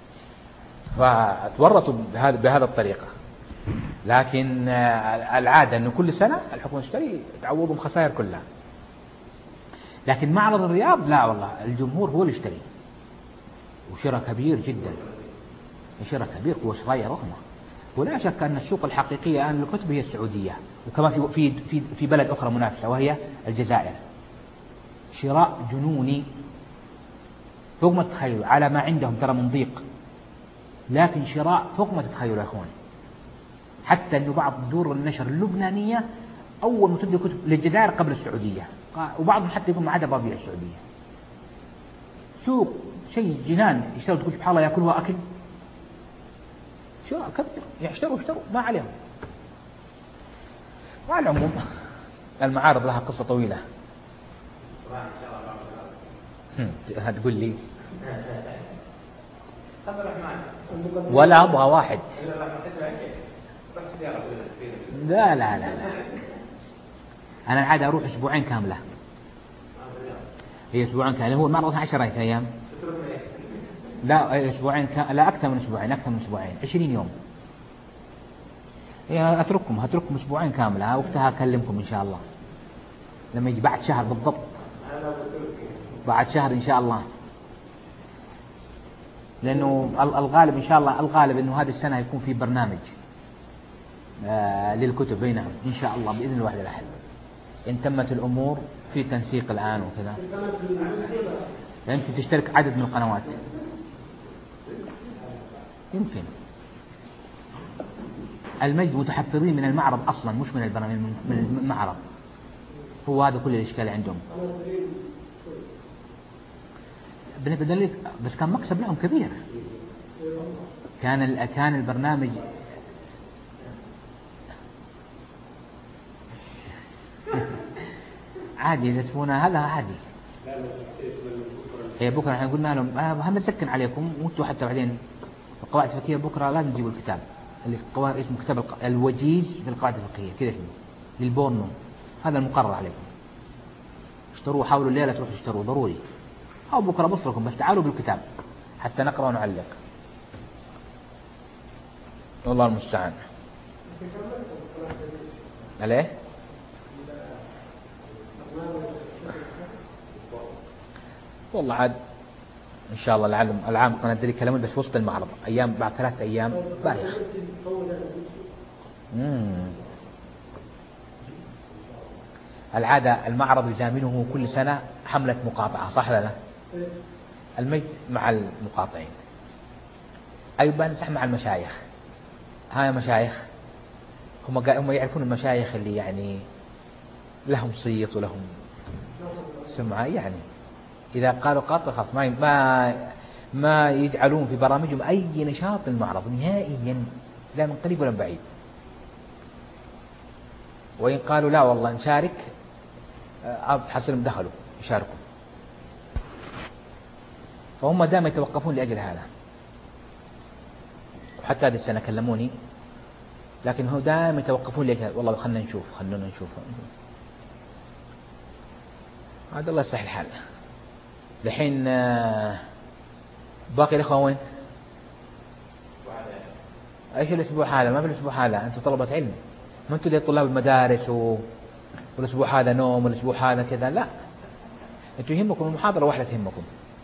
[SPEAKER 1] فتورطوا بهذا الطريقة. لكن العادة أنه كل سنة الحكومة تشتري تعوضهم خسائر كلها. لكن معرض الرياض لا والله، الجمهور هو اللي يشتري، وشراء كبير جدا، شراء كبير وشراية رخمة. ولا شك أن السوق الحقيقية الآن للكتب هي السعودية، وكمان في بلد أخرى منافسة وهي الجزائر. شراء جنوني فوق ما تتخيلوا، على ما عندهم ترى من ضيق، لكن شراء فوق ما تتخيلوا يا أخوان. حتى أنه بعض دور النشر اللبنانية أول ما تبدأ كتب للجزائر قبل السعودية، وبعضهم حتى يقول ما عدا بابيع السعودية. سوق شيء جنان، يشتروا تقول سبحان الله يأكلها أكل، شراء كبير، يشتروا ما عليهم. وعلى العموم المعارض لها قصة طويلة. هتقول لي ولا أبغى واحد. لا أنا العادة أروح أسبوعين كاملة. هي أسبوعين كاملة، هو المعرض 10 أيام. لا أسبوعين لا أكثر من أسبوعين 20 يوم. يعني هترككم أسبوعين كاملة، وقتها أكلمكم إن شاء الله لما يجي بعد شهر بالضبط، بعد شهر إن شاء الله. لأنه الغالب إن شاء الله، الغالب إنه هذه السنة يكون في برنامج للكتب. نعم إن شاء الله بإذن الواحد الأحد، إن تمت الأمور في تنسيق الآن وكذا. يمكن تشترك عدد من القنوات، يمكن المجد متحفظين من المعرض أصلا، مش من البرنامج، من المعرض. هو هذا كل الإشكال عندهم. بدليل بس كان مكسب لهم كبير. كان البرنامج عادي إذا تسمونه هذا عادي. هي بكرة احنا قلنا لهم هنسكن عليكم وانتوا حتى بعدين القواعد الفقهية بكرة لازم تجيبوا الكتاب اللي اسمه كتاب الوجيز في القواعد الفقهية كذا اسمه للبورنو، هذا المقرر عليكم. اشتروه، حاولوا الليلة تروحوا تشتروه ضروري، أو بكرة بصركم، بس تعالوا بالكتاب حتى نقرأ ونعلق. والله المستعان. عليه والله عاد إن شاء الله العام قناة دري كلامون بس وسط المعرض أيام، بعد 3 أيام بايخ. العادة المعرض يزامنه كل سنة حملة مقاطعة، صح ولا لا؟ المجد مع المقاطعين، أيضا صح مع المشايخ. هاي مشايخ هم يعرفون المشايخ اللي يعني لهم صيت ولهم سمعة، يعني إذا قالوا قاطع خلاص ما يجعلون في برامجهم أي نشاط للمعرض نهائيا، لا من قريب ولا من بعيد. وإن قالوا لا والله نشارك حصلهم دخلوا يشاركوا، فهم دائما يتوقفون لأجل هذا. وحتى هذه السنة كلموني، لكن هو دائما يتوقفون لأجل والله خلنا نشوف هذا. الله يصلح الحال. الحين باقي الأخوة وين؟ ايش الأسبوع هذا؟ ما في الأسبوع هذا أنتم طلبة علم، ما أنتم زي طلاب المدارس والأسبوع هذا نوم والأسبوع هذا كذا، لا أنتم يهمكم المحاضرة واحدة تهمكم.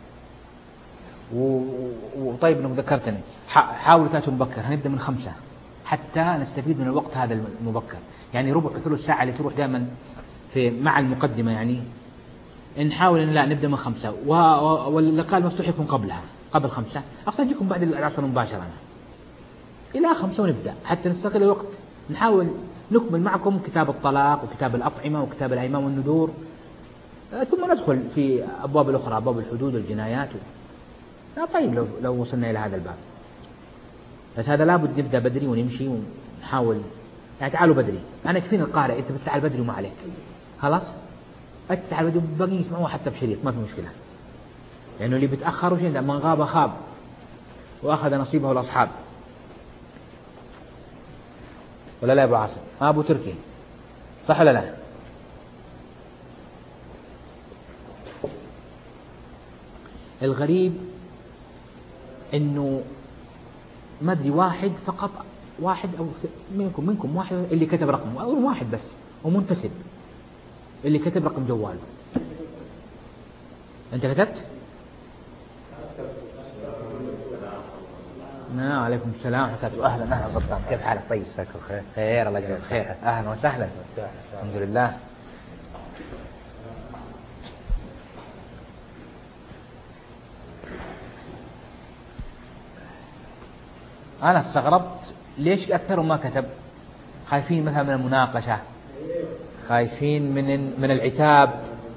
[SPEAKER 1] وطيب انك ذكرتني، حاولوا تاتوا مبكر، هنبدا من 5 حتى نستفيد من الوقت هذا المبكر، يعني ربع ثلث ساعة اللي تروح دائما مع المقدمة، يعني نحاول ان لا نبدا من 5 واللقاء المفتوح يكون قبل 5، اصلا يجيكم بعد العصر مباشرة الى 5 ونبدا حتى نستغل الوقت. نحاول نكمل معكم كتاب الطلاق وكتاب الأطعمة وكتاب الأيمان والنذور، ثم ندخل في أبواب الأخرى، أبواب الحدود والجنايات طيب لو وصلنا إلى هذا الباب، بس هذا لابد نبدأ بدري ونمشي ونحاول. يعني تعالوا بدري، أنا يكفيني القارئ، أنت بتتعال بدري وما عليك خلاص، أنت تعال بدري باقي يسمعوه حتى بشريط ما في مشكلة، لأنه يعني اللي بيتأخر وشيء من غاب خاب وأخذ نصيبه الأصحاب. ولا لا يا أبو عاصم؟ أبو تركي صح ولا لا؟ الغريب إنه ما أدري واحد أو منكم واحد اللي كتب رقمه، أو واحد بس ومنتسب اللي كتب رقم جواله. أنت كتبت؟ عليكم السلام ورحمة الله. أهلا غطان، كيف حالك؟ طيب خير الله يجزاك خير. أهلا وسهلا. الحمد لله. أنا استغربت ليش أكثرهم ما كتب، خايفين مثلا من المناقشة، خايفين من العتاب.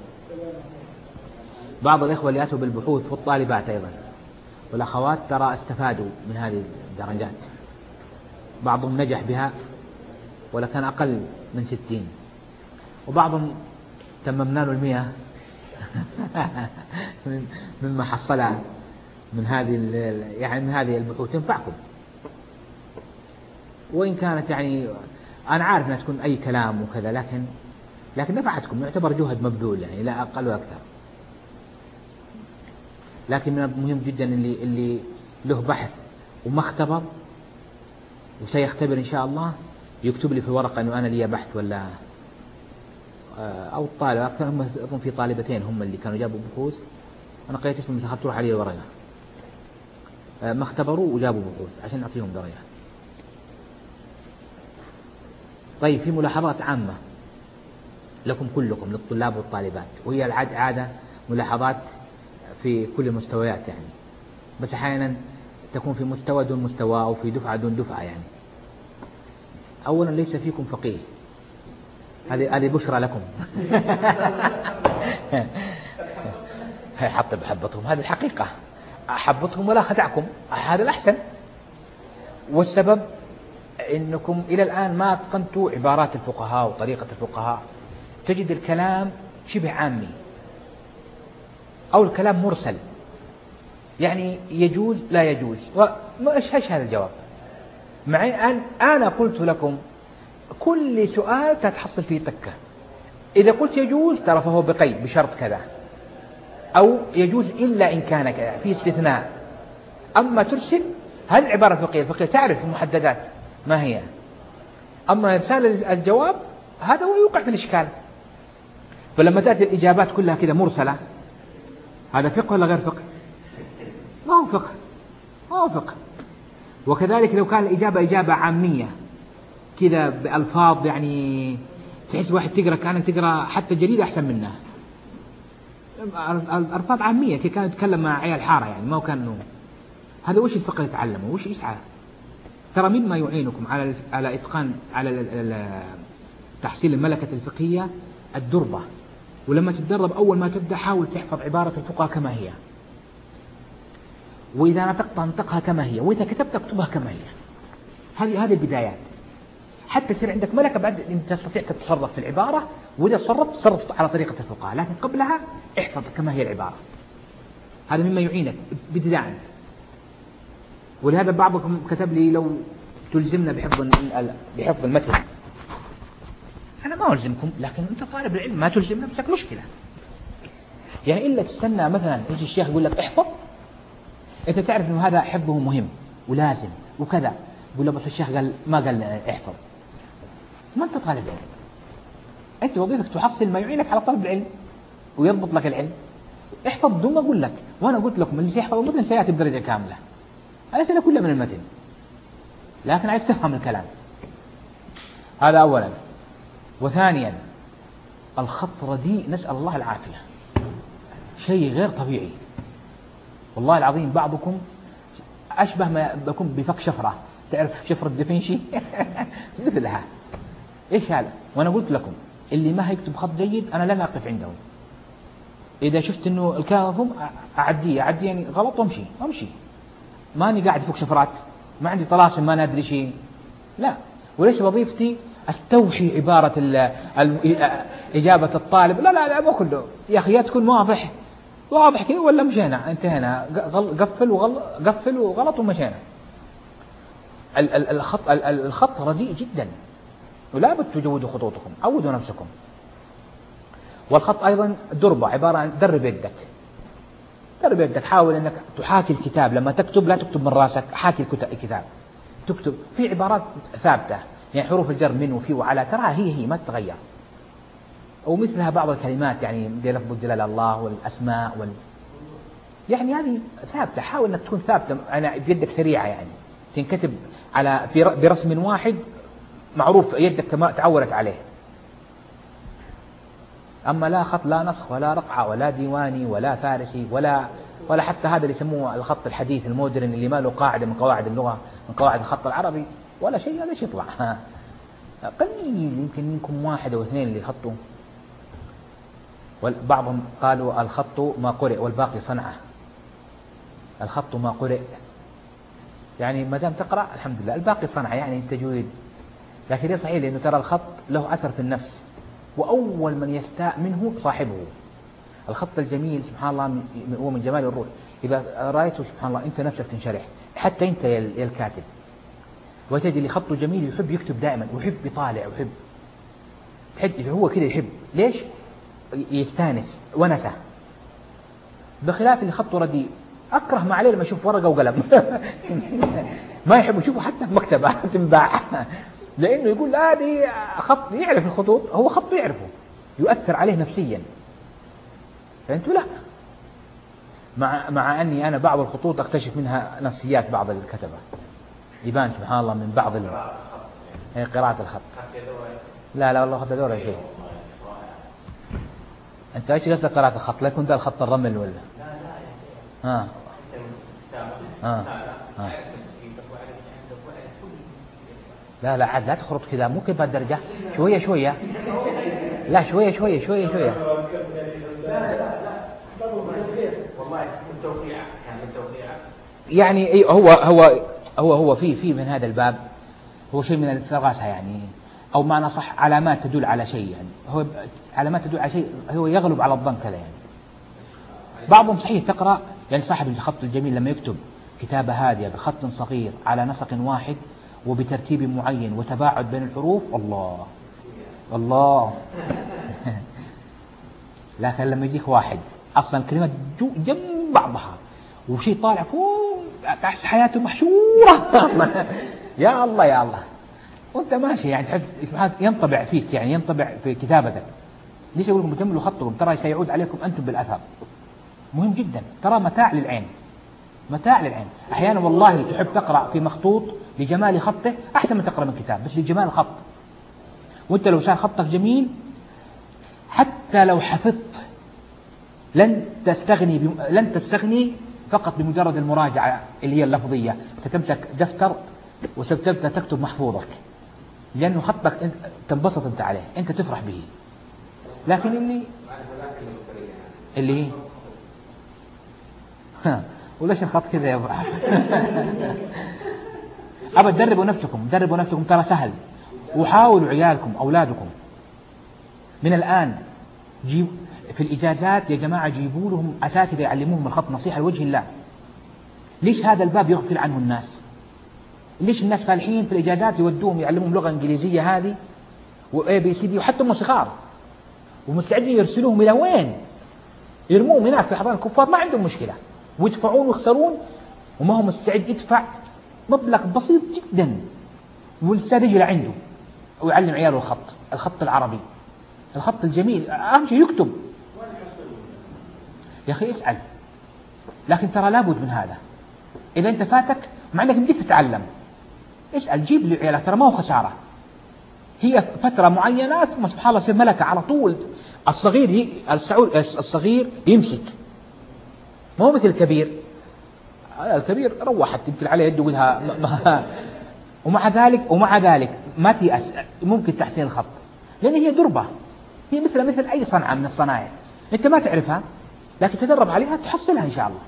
[SPEAKER 1] بعض الإخوة اللي أتوا بالبحوث والطالبات أيضا والأخوات ترى استفادوا من هذه الدرجات، بعضهم نجح بها ولا كان أقل من 60، وبعضهم تممنا له 100 مما حصلها من هذه البحوث تنفعكم. وإن كانت يعني أنا عارف أنها تكون أي كلام وكذا، لكن نفعتكم، يعتبر جهد مبذول يعني لا أقل ولا أكثر. لكن من المهم جدا اللي له بحث وما اختبر وسيختبر إن شاء الله يكتب لي في ورقة أنه أنا لي بحث ولا أو الطالب. أكثر هم في طالبتين هم اللي كانوا جابوا بحوث، أنا قريت اسمهم مثل تروح علي الورقة، ما اختبروا وجابوا بحوث عشان نعطيهم درجة. طيب في ملاحظات عامة لكم كلكم للطلاب والطالبات، وهي عادة ملاحظات في كل المستويات يعني، بس أحيانا تكون في مستوى دون مستوى أو في دفعة دون دفعة يعني. أولا ليس فيكم فقيه، هذه بشرى لكم. حط بحبتهم، هذه الحقيقة، أحبتهم ولا خدعكم، هذا الأحسن. والسبب إنكم إلى الآن ما أتقنتوا عبارات الفقهاء وطريقة الفقهاء، تجد الكلام شبه عامي أو الكلام مرسل، يعني يجوز لا يجوز، إيش هذا الجواب؟ معي أنا قلت لكم كل سؤال تتحصل فيه تكة. إذا قلت يجوز ترى فهو بقيد بشرط كذا، أو يجوز إلا إن كان كذا، في استثناء. أما ترسل هذه العبارة الفقهية تعرف المحددات ما هي. أما إرسال الجواب هذا هو يوقع في الإشكال. فلما تأتي الإجابات كلها كذا مرسلة، هذا فقه ولا غير فقه؟ ما هو فقه، ما هو فقه. وكذلك لو كان الإجابة إجابة عامية كذا بألفاظ يعني تحس واحد تقرأ كأنك تقرأ حتى جريدة أحسن منها، ألفاظ عامية كي كان يتكلم مع عيال حارة، يعني ما هو كان هذا. وش الفقه يتعلمه؟ وش يسعى؟ ترى مما يعينكم على إتقان على تحصيل الملكة الفقهية الدربة. ولما تتدرب أول ما تبدأ حاول تحفظ عبارة الفقهاء كما هي، وإذا نطقت انطقها كما هي، وإذا كتبت اكتبها كما هي. هذه البدايات حتى يصير عندك ملكة، بعد أنت تستطيع تتصرف في العبارة، وإذا تصرف على طريقة الفقهاء، لكن قبلها احفظ كما هي العبارة. هذا مما يعينك ابتداء. ولهذا بعضكم كتب لي لو تلزمنا بحفظ المتن. أنا ما ألزمكم، لكن أنت طالب العلم ما تلزم نفسك، مشكلة. يعني إلا تستنى مثلا يجي الشيخ يقول لك احفظ، أنت تعرف أن هذا حفظه مهم ولازم وكذا، يقول له بس الشيخ ما قال احفظ. ما أنت طالب علم، أنت وظيفتك تحصل ما يعينك على طلب العلم ويضبط لك العلم. احفظ بدون ما أقول لك. وأنا قلت لكم اللي سيحفظ المتن سيأتي بدرجة كاملة، الأسئلة كلها من المتن، لكن عايز تفهم الكلام. هذا أولا. وثانيا الخط رديء، نسأل الله العافية، شيء غير طبيعي والله العظيم. بعضكم أشبه ما بكم بفك شفرة، تعرف شفرة دافنشي؟ مثلها. إيش هذا؟ وأنا قلت لكم اللي ما هيكتب خط جيد أنا لن أقف عنده. إذا شفت إنه الكلام مفهوم أعديه يعني غلط وأمشي. ماني قاعد فوق شفرات، ما عندي طلاسم ما ندري شيء، لا. وليس وظيفتي استوحي عبارة إجابة الطالب، لا مو كله يا أخي، تكون واضح كذا ولا مشينا انتهينا، قفل وغلط ومشينا. الخط رديء جدا، ولا بد تجودوا خطوطكم، عودوا نفسكم. والخط أيضا دربة، عبارة عن درب يدك، حاول أنك تحاكي الكتاب. لما تكتب لا تكتب من راسك، حاكي الكتاب، تكتب في عبارات ثابتة، يعني حروف الجر من وفي وعلى تراها هي ما تتغير، ومثلها بعض الكلمات يعني لفظ الجلال الله والأسماء يعني هذه ثابتة. حاول أنك تكون ثابتة، أنا بيدك سريعة، يعني تنكتب برسم واحد معروف يدك تعودت عليه. أما لا خط، لا نسخ ولا رقعة ولا ديواني ولا فارسي ولا حتى هذا اللي يسموه الخط الحديث المودرن اللي ما له قاعدة من قواعد اللغة، من قواعد الخط العربي ولا شيء، هذا يطلع قليل، يمكن منكم واحد أو اثنين اللي خطوا. وبعضهم قالوا الخط ما قرئ والباقي صنعة. الخط ما قرئ يعني ما دام تقرأ الحمد لله، الباقي صنعة يعني التجويد. لكن ليس صحيح، لأنه ترى الخط له أثر في النفس، وأول من يستاء منه صاحبه. الخط الجميل سبحان الله هو من جمال الروح، إذا رأيته سبحان الله أنت نفسك تنشرح، حتى أنت يا الكاتب. وتجد اللي خطه جميل يحب يكتب دائما، ويحب يطالع، ويحب هو كذا يحب. ليش؟ يستانس ونسه. بخلاف اللي خطه رديء، أكره ما عليه لما يشوف ورقة وقلم ما يحب يشوفه حتى في مكتبة تنباع، لأنه يقول هذه خط، يعرف الخطوط، هو خط يعرفه، يؤثر عليه نفسيا. فأنتوا لا، مع أني أنا بعض الخطوط أكتشف منها نفسيات بعض الكتبة، يبان سبحان الله من بعض قراءة الخط. لا والله خط دورة شيء. أنت إيش قصدك قراءة الخط؟ لا يكون ده الخط الرمل ولا لا لا عاد لا تخرط كذا، مو كذا الدرجة، شوية شوية، لا شوية شوية شوية شوية. يعني هو في من هذا الباب، هو شيء من الثغاسة يعني، أو معنى صح علامات تدل على شيء، يعني هو علامات تدل على شيء، هو يغلب على الظن كذا يعني. بعضهم صحيح تقرأ، يعني صاحب الخط الجميل لما يكتب كتابة هادية بخط صغير على نسق واحد وبترتيب معين وتباعد بين الحروف، الله الله. لكن لما يجيك واحد أصلا كلمات جنب بعضها وشيء طالع فوق تحس حياته محشورة. يا الله يا الله، وانت ماشي يعني تحس ينطبع فيك، يعني ينطبع في كتابتك. ليش أقول لكم تجملوا خطكم؟ ترى سيعود عليكم أنتم بالأثر، مهم جدا، ترى متاع للعين، متاع للعين. أحيانا والله تحب تقرأ في مخطوط لجمال خطه أحسن من تقرأ من كتاب بس لجمال الخط. وانت لو صار خطك جميل حتى لو حفظت لن تستغني فقط بمجرد المراجعة اللي هي اللفظية، ستمسك دفتر وستبدأ تكتب محفوظك، لأنه خطك تنبسط انت عليه، انت تفرح به. لكن اللي وليش الخط كذا يا ابراهيم؟ أبد دربوا نفسكم، ترى سهل. وحاولوا عيالكم أولادكم من الآن في الإجازات يا جماعة جيبوا لهم أساتذة يعلموهم الخط، نصيحة لوجه الله. ليش هذا الباب يغفل عنه الناس؟ ليش الناس فالحين في الإجازات يودوهم يعلموهم لغة إنجليزية هذه وABCD وحتى هم صغار، ومستعدين يرسلوهم إلى وين؟ يرموهم هناك في حضان الكفار، ما عندهم مشكلة، ويدفعون ويخسرون، وما هو مستعد يدفع مبلغ بسيط جدا، والأستاذ يجي لعنده ويعلم عياله الخط العربي، الخط الجميل. أهم شيء يكتب يا أخي، اسأل. لكن ترى لابد من هذا. إذا أنت فاتك مع أنك بدك تتعلم، اسأل، جيب لي عيالك، ترى ما هو خسارة. هي فترة معينة ثم سبحان الله يصير ملكة على طول. الصغير يمسك، ما هو مثل الكبير. الكبير روحت يمكن عليه يده ويقولها. ومع ذلك ما تيأس، ممكن تحسين الخط، لأن هي دربة، هي مثل أي صنعة من الصناعع، أنت ما تعرفها لكن تدرب عليها تحصلها إن شاء الله.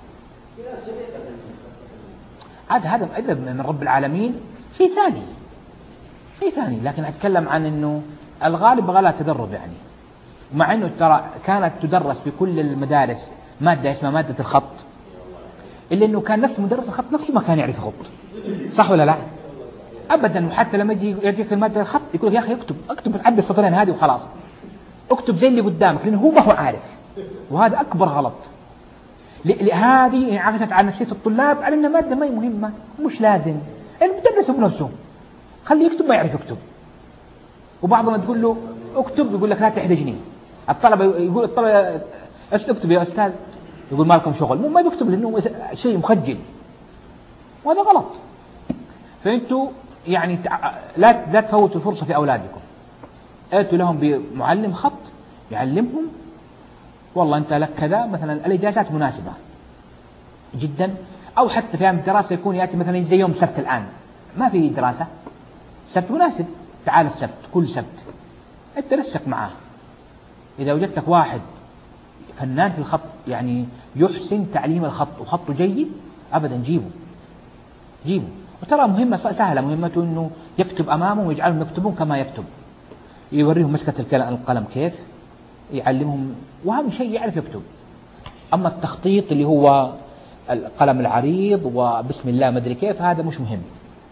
[SPEAKER 1] هذا أدب من رب العالمين. في ثاني، لكن أتكلم عن أنه الغالب غلا تدرب يعني. ومع أنه ترى كانت تدرس في كل المدارس مادة اسمها مادة الخط، إلا أنه كان نفس مدرس الخط نفسه ما كان يعرف يخط، صح ولا لا؟ أبدا. وحتى لما يجيك المادة الخط يقول يا أخي اكتب عد السطرين هذه وخلاص، اكتب زي اللي قدامك، لأنه هو ما هو عارف. وهذا أكبر غلط. هذه انعكست على نفسية الطلاب على أنها مادة ما هي مهمة، مش لازم. المدرس بنفسه خليه يكتب ما يعرف يكتب. وبعضهم تقول له اكتب يقول لك لا تحرجني. الطلبة اكتب يا أستاذ، يقول ما لكم شغل، ما بيكتب لأنه شيء مخجل، وهذا غلط. فأنتوا يعني لا تفوتوا الفرصة في أولادكم. اتوا لهم بمعلم خط يعلمهم، والله أنت لك كذا مثلا. الإجازات مناسبة جدا، أو حتى في أيام الدراسة يكون يأتي مثلا زي يوم السبت، الآن ما في دراسة، سبت مناسب، تعال السبت، كل سبت أنت رسك معاه. إذا وجدتك واحد فنان في الخط يعني يحسن تعليم الخط وخطه جيد، أبدا جيبه. وترى مهمة سهلة، مهمته أنه يكتب أمامهم ويجعلهم يكتبون كما يكتب، يوريهم مسكة القلم كيف، يعلمهم، وأهم شيء يعرف يكتب. أما التخطيط اللي هو القلم العريض وبسم الله ما أدري كيف، هذا مش مهم.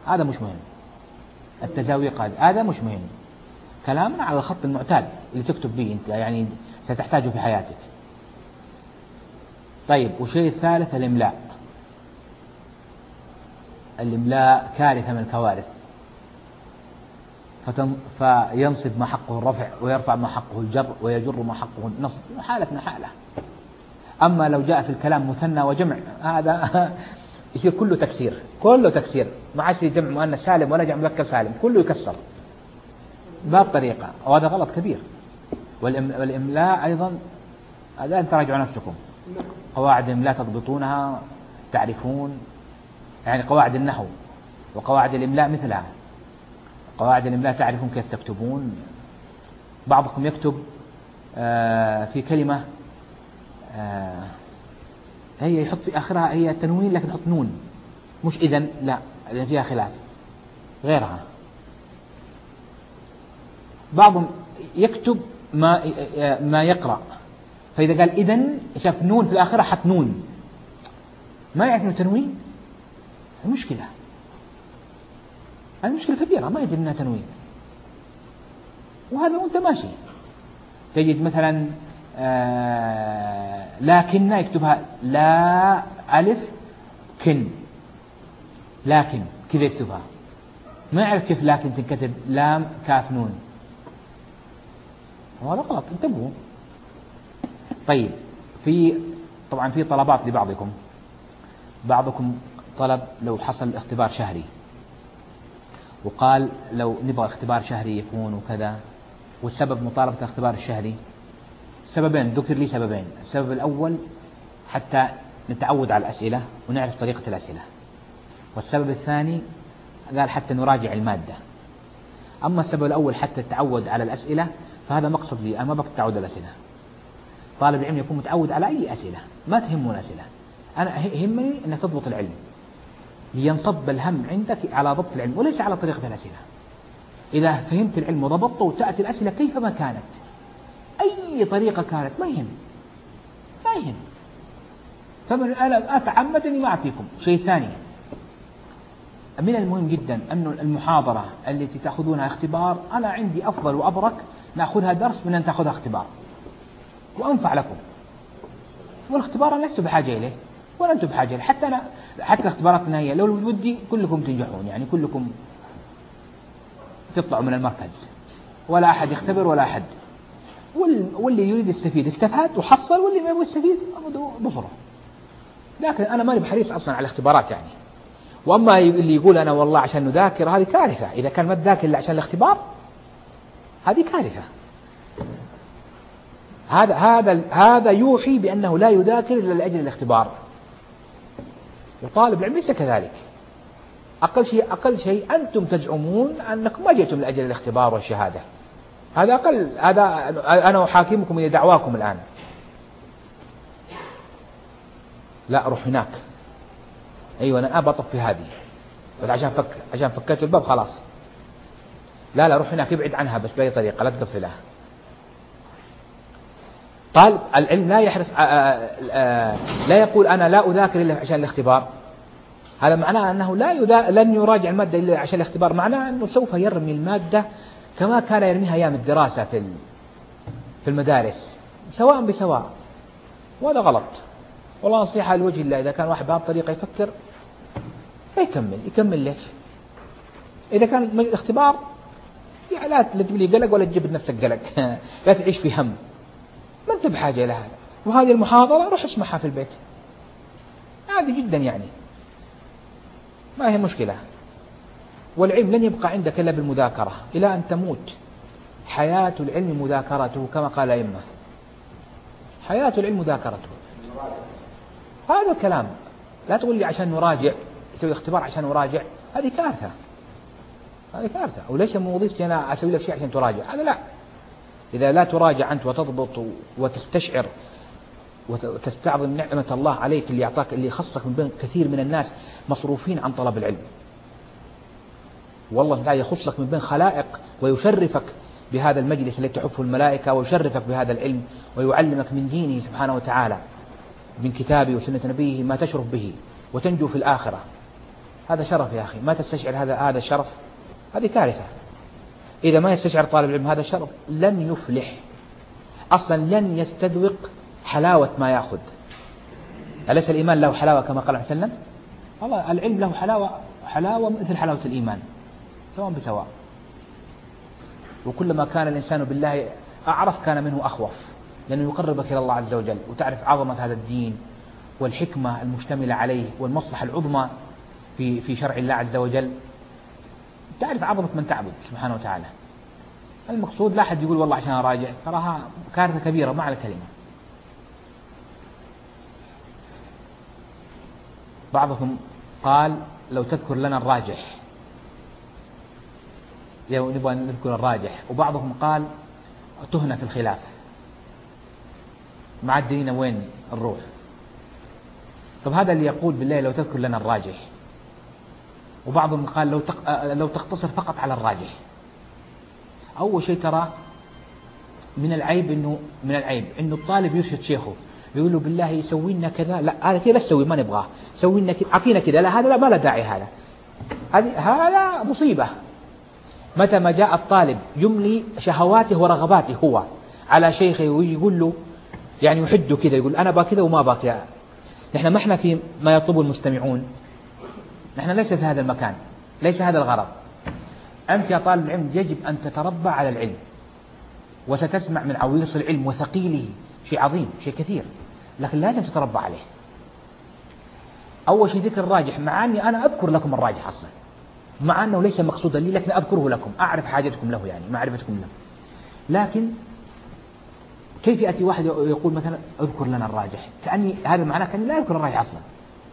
[SPEAKER 1] التزاويق هذا مش مهم. كلامنا على الخط المعتاد اللي تكتب به أنت، يعني ستحتاجه في حياتك. طيب، والشيء الثالث الإملاء كارثة من الكوارث. فينصب ما حقه الرفع ويرفع ما حقه الجر ويجر ما حقه النصب، حالة حالة. أما لو جاء في الكلام مثنى وجمع، هذا يصير كله تكسير، ما عاد جمع مؤنث سالم ولا جمع مذكر سالم، كله يكسر بهذه الطريقة، وهذا غلط كبير. والإملاء أيضا هذا تراجعوا نفسكم. قواعد الإملاء تضبطونها، تعرفون يعني قواعد النحو وقواعد الإملاء مثلها. قواعد الإملاء تعرفون كيف تكتبون. بعضكم يكتب في كلمة هي يحط في آخرها هي تنوين لكن يحط نون، مش إذن، لا، لأن فيها خلاف غيرها. بعضهم يكتب ما يقرأ، فإذا قال إذن شاف نون في الآخرة حط نون، ما يعرف إنه تنوين. المشكلة كبيرة، ما يدري إنها تنوين، وهذا وأنت ماشي تجد مثلا لكن يكتبها لا ألف كن، لكن كذا يكتبها، ما يعرف كيف لكن تنكتب لام كاف نون، وهذا غلط، انتبهوا. طيب طبعا في طلبات لبعضكم، بعضكم طلب لو حصل اختبار شهري وقال لو نبغى اختبار شهري يكون وكذا، والسبب مطالبة الاختبار الشهري سببين، ذكر لي سببين. السبب الأول حتى نتعود على الأسئلة ونعرف طريقة الأسئلة، والسبب الثاني قال حتى نراجع المادة. أما السبب الأول حتى التعود على الأسئلة فهذا مقصد لي، أنا ما بتعود على الأسئلة. طالب العلم يكون متعود على أي أسئلة، ما تهمه الأسئلة، أنا يهمني أن تضبط العلم، لينصب الهم عندك على ضبط العلم وليس على طريقة الأسئلة. إذا فهمت العلم وضبطته وتأتي الأسئلة كيفما كانت، أي طريقة كانت، ما يهم. فمن أنا أتعمد أني ما أعطيكم. شيء ثاني من المهم جدا أن المحاضرة التي تأخذونها اختبار، أنا عندي أفضل وأبرك نأخذها درس من أن تأخذها اختبار، وأنفع لكم. والاختبار أنا لست بحاجة إليه ولا أنتم بحاجة إليه، حتى اختباراتنا هي لو ودي كلكم تنجحون، يعني كلكم تطلعوا من المركز، ولا أحد يختبر ولا أحد، واللي يريد يستفيد استفاد وحصل، واللي ما يبغى يستفيد بفره. لكن أنا ماني بحريص أصلا على الاختبارات يعني. وأما اللي يقول أنا والله عشان نذاكر، هذه كارثة. إذا كان ما تذاكر إلا عشان الاختبار هذه كارثة. هذا يوحي بأنه لا يذاكر إلا لأجل الاختبار، وطالب العلم ليس كذلك. أقل شيء أنتم تزعمون أنكم ما جئتم لأجل الاختبار والشهادة، هذا أقل. هذا أنا أحاكمكم إلى دعواكم الآن. لا أروح هناك، أيوة أنا أبى أطفي هذه بس عشان فكيت الباب خلاص. لا روح هناك، ابعد عنها بس بأي طريقة، لا تقفلها. طالب العلم لا يحرص لا يقول أنا لا أذاكر إلا عشان الاختبار، هذا معناه أنه لن يراجع المادة إلا عشان الاختبار، معناه أنه سوف يرمي المادة كما كان يرميها أيام الدراسة في المدارس سواء بسواء، وهذا غلط. والله نصيحة لوجه الله، إذا كان واحد بهذه الطريقة يفكر يكمل ليش؟ إذا كان الاختبار لا تجيب لي قلق ولا تجيب نفسك قلق لا تعيش في هم، ما أنت بحاجة لها. وهذه المحاضرة روح اسمعها في البيت، عادي جدا يعني، ما هي مشكلة. والعلم لن يبقى عندك إلا بالمذاكرة إلى أن تموت. حياة العلم مذاكرته كما قال الأئمة، حياة العلم مذاكرته. هذا الكلام لا تقول لي عشان نراجع، تسوي اختبار عشان نراجع، هذه كارثة. وليس من وظيفتي أنا أسوي لك شيء عشان تراجع، هذا لا. إذا لا تراجع أنت وتضبط وتستشعر وتستعظم نعمة الله عليك اللي أعطاك، اللي خصك من بين كثير من الناس مصروفين عن طلب العلم، والله تعالى يخصك من بين خلائق ويشرفك بهذا المجلس الذي تحفه الملائكة، ويشرفك بهذا العلم ويعلمك من دينه سبحانه وتعالى، من كتابه وسنة نبيه ما تشرف به وتنجو في الآخرة. هذا شرف يا أخي، ما تستشعر هذا الشرف، هذه كارثة. إذا ما يستشعر طالب العلم هذا الشرف لن يفلح أصلا، لن يستذوق حلاوة ما يأخذ. أليس الإيمان له حلاوة كما قال عليه وسلم؟ والله العلم له حلاوة مثل حلاوة الإيمان سواء بسواء. وكلما كان الإنسان بالله أعرف كان منه أخوف، لأنه يقربك إلى الله عز وجل، وتعرف عظمة هذا الدين والحكمة المشتملة عليه والمصلحة العظمى في شرع الله عز وجل، تعرف عظمة من تعبد سبحانه وتعالى. المقصود لا أحد يقول والله عشان أراجع، تراها كارثة كبيرة معنى الكلمة. بعضهم قال لو تذكر لنا الراجح، نبغى نذكر الراجح، وبعضهم قال تهنا في الخلاف مع الدين وين الروح. طب هذا اللي يقول بالله لو تذكر لنا الراجح، وبعضهم قال لو تقتصر فقط على الراجح. أول شيء ترى من العيب إنه الطالب يرشد شيخه يقول له بالله سوي لنا كذا، لا هذا كذا سوي ما نبغاه، سوي لنا كذا أعطينا كذا، لا هذا لا ما له داعي، هذا مصيبة. متى ما جاء الطالب يملي شهواته ورغباته هو على شيخه ويقول له يعني يحده كذا يقول أنا با كذا وما با كذا، نحن ما احنا في ما يطلب المستمعون، نحن ليس في هذا المكان، ليس هذا الغرض. أنت يا طالب العلم يجب أن تتربى على العلم، وستسمع من عويص العلم وثقيله شيء عظيم شيء كثير، لكن لازم تتربى عليه. أول شيء ذكر الراجح، مع أني أنا أذكر لكم الراجح أصلا، مع أنه ليس مقصودا لي لكن أذكره لكم، أعرف حاجتكم له يعني معرفتكم له. لكن كيف يأتي واحد يقول مثلا اذكر لنا الراجح، كأني هذا معناه كأني لا أذكر الراجح أصلا،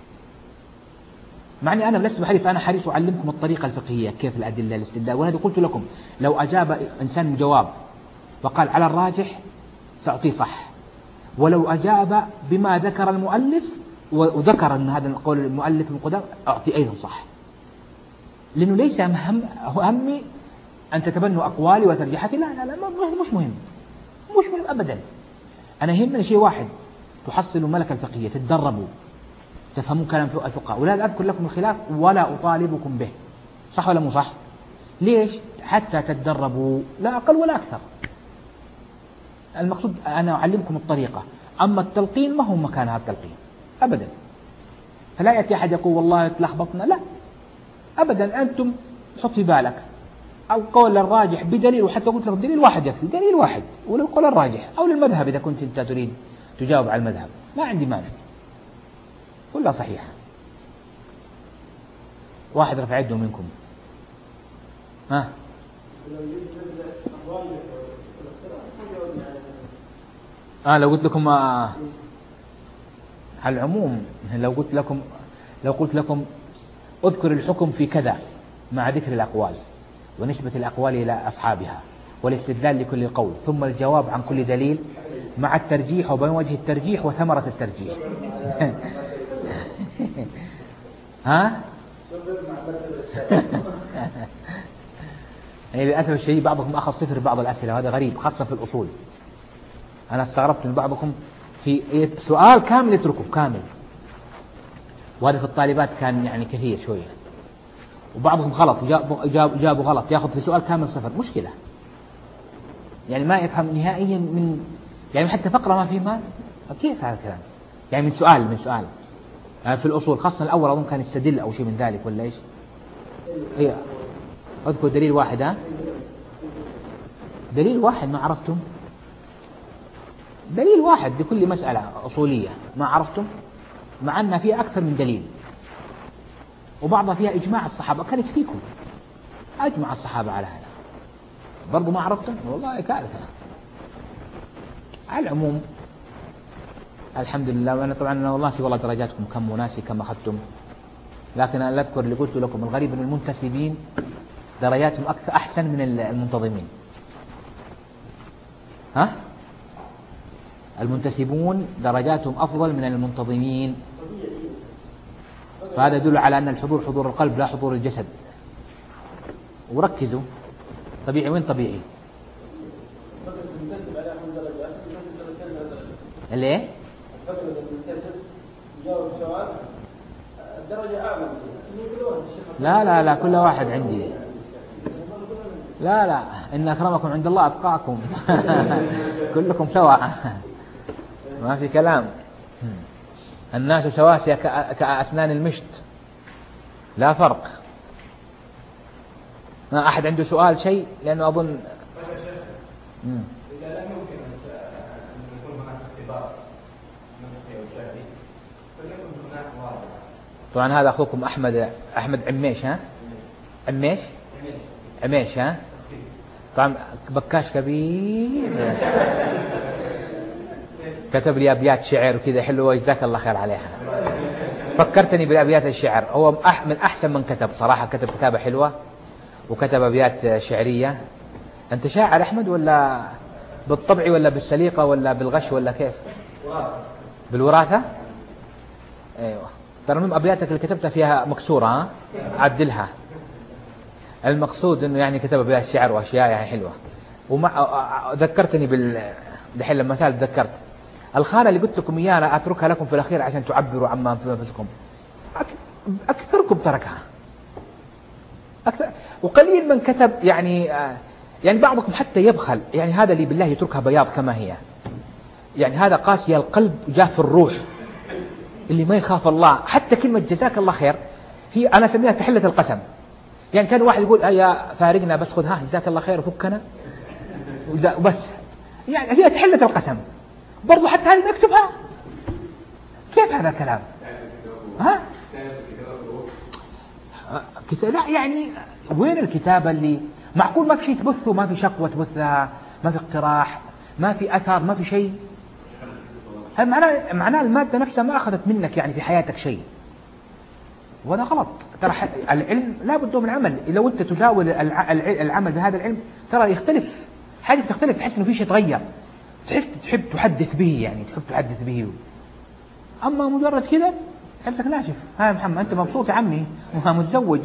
[SPEAKER 1] مع أني أنا لست بحريص، أنا حريص أعلمكم الطريقة الفقهية كيف الأدلة الاستدلال. وأنا قلت لكم لو أجاب إنسان جواب وقال على الراجح سأعطيه صح، ولو أجاب بما ذكر المؤلف وذكر أن هذا القول المؤلف من قدام أعطي أيضا صح، لأنه ليس همي أن تتبنوا أقوالي وترجيحاتي، لا مش مهم أبدا. أنا يهمني شيء واحد، تحصلوا ملكة الفقهية، تتدربوا تفهموا كلام الفقهاء، ولا أذكر لكم الخلاف ولا أطالبكم به، صح ولا مو صح؟ ليش؟ حتى تتدربوا لا أقل ولا أكثر. المقصود أنا أعلمكم الطريقة، أما التلقين ما هو مكان هذا التلقين أبدا. فلا يأتي أحد يقول والله تلخبطنا، لا أبدا. أنتم حط في بالك أو قول الراجح بدليل، وحتى قلت لكم دليل واحد يكفي، دليل واحد، ولو قول الراجح أو للمذهب إذا كنت أنت تريد تجاوب على المذهب ما عندي مانع، كلها صحيحة. واحد رفع يده منكم، ها لو قلت لكم على العموم، لو قلت لكم اذكر الحكم في كذا مع ذكر الأقوال ونسبة الأقوال إلى أصحابها والاستدلال لكل قول، ثم الجواب عن كل دليل مع الترجيح وبين وجه الترجيح وثمرة الترجيح. ها يعني للأسف الشديد بعضكم أخذ صفر بعض الأسئلة، وهذا غريب خاصة في الأصول. أنا استغربت من بعضكم في سؤال كامل يتركه كامل، وهذا في الطالبات كان يعني كثير شوية، وبعضهم غلط جابوا غلط، ياخذ في سؤال كامل صفر، مشكلة يعني ما يفهم نهائيا من يعني حتى فقرة ما فهمها، كيف هذا الكلام يعني من سؤال في الأصول خاصة الأول أظن كان يستدل أو شيء من ذلك ولا إيش؟ إيه أذكر دليل واحد، دليل واحد ما عرفتم؟ دليل واحد لكل مسألة أصولية ما عرفتم؟ مع أن فيها أكثر من دليل، وبعضها فيها إجماع الصحابة، كان يكفيكم أجمع الصحابة على هذا، برضو ما عرفتم؟ والله كارثة. على العموم الحمد لله. وأنا طبعا والله والله درجاتكم كم وناسي كم أخذتم، لكن أنا أذكر اللي قلت لكم الغريب أن المنتسبين درجاتهم أحسن من المنتظمين. المنتسبون درجاتهم أفضل من المنتظمين، فهذا يدل على أن الحضور حضور القلب لا حضور الجسد. وركزوا طبيعي وين طبيعي؟ ليه؟ لا كل واحد عندي، لا إن أكرمكم عند الله أتقاكم. كلكم سواء ما في كلام، الناس سواسية كأسنان المشط لا فرق. ما أحد عنده سؤال شيء؟ لأنه أظن
[SPEAKER 3] إذا لم يمكن أن يكون هناك اختبار منطقي وشافي فليكن هناك واضح.
[SPEAKER 1] طبعا هذا أخوكم أحمد عميش، عميش طبعا بكاش كبير، كتب لي أبيات شعر وكذا حلوة جزاك الله خير عليها. فكرتني بأبيات الشعر، هو من أحسن من كتب صراحة، كتب كتابة حلوة وكتب أبيات شعرية. أنت شاعر أحمد ولا بالطبع ولا بالسليقة ولا بالغش ولا كيف؟ بالوراثة. أيوة. ترى من أبياتك اللي كتبتها فيها مكسورة، ها؟ عدلها. المقصود إنه يعني كتب أبيات شعر وأشياء يعني حلوة. ومع ذكرتني دحين لما مثال تذكرت الخانة اللي قلت لكم إياها، أنا أتركها لكم في الأخير عشان تعبروا عما في نفسكم. أكثركم تركها أكثر، وقليل من كتب يعني بعضكم حتى يبخل، يعني هذا اللي بالله يتركها بياض كما هي، يعني هذا قاسي القلب جاف الروح، اللي ما يخاف الله. حتى كلمة جزاك الله خير هي أنا أسميها تحلة القسم. يعني كان واحد يقول يا فارقنا بس خذ ها جزاك الله خير وفكنا وبس، يعني هي تحلة القسم برضو. حتى هذه نكتبها، كيف هذا الكلام؟ ها؟ لا يعني وين الكتابة اللي معقول ما في شيء تبثه، ما في شقوة تبثها، ما في اقتراح، ما في أثر، ما في شيء. هذا معناه المادة نفسها ما أخذت منك يعني في حياتك شيء، وهذا غلط. ترى العلم لا بد من عمل. لو أنت تزاول العمل بهذا العلم ترى يختلف، حاجة تختلف، تحس إنه في شيء تغير، تحب تحدث به، يعني تحب تحدث به. أما مجرد كذا حسك ناشف. ها محمد أنت مبسوط يا عمي وها متزوج.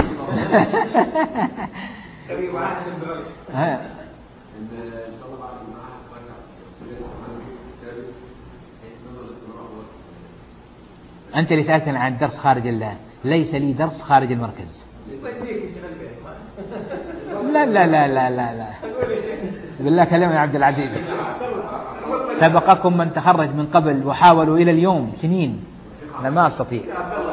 [SPEAKER 1] أنت اللي سألتني عن درس خارج الله، ليس لي درس خارج المركز. لا لا لا لا لا لا بالله كلمة يا عبد العزيز، سبقكم من تخرج من قبل وحاولوا إلى اليوم سنين، أنا ما أستطيع.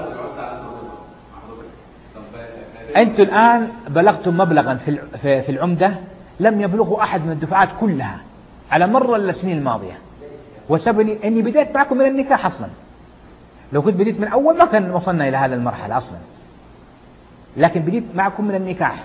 [SPEAKER 1] أنتم الآن بلغتم مبلغا في العمدة لم يبلغه أحد من الدفعات كلها على مر السنين الماضية، وسبب أني بدأت معكم من النكاح أصلا. لو كنت بديت من أول ما كان وصلنا إلى هذا المرحلة أصلا، لكن بديت معكم من النكاح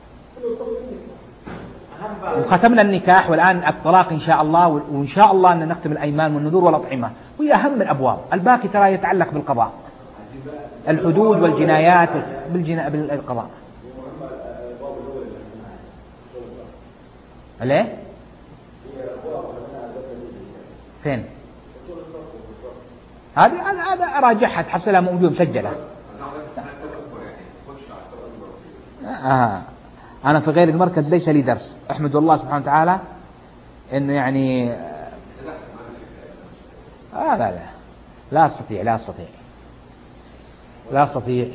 [SPEAKER 1] وختمنا النكاح، والآن الطلاق إن شاء الله، وإن شاء الله أن نختم الأيمان والنذور والأطعمة، وهي أهم الأبواب. الباقي ترى يتعلق بالقضاء، الحدود والجنايات بالقضاء. ليه؟ فين؟ هذا أراجعها تحصلها موجودة مسجلة. أنا في غير المركز ليس لي درس، أحمد الله سبحانه وتعالى إنه يعني لا أستطيع.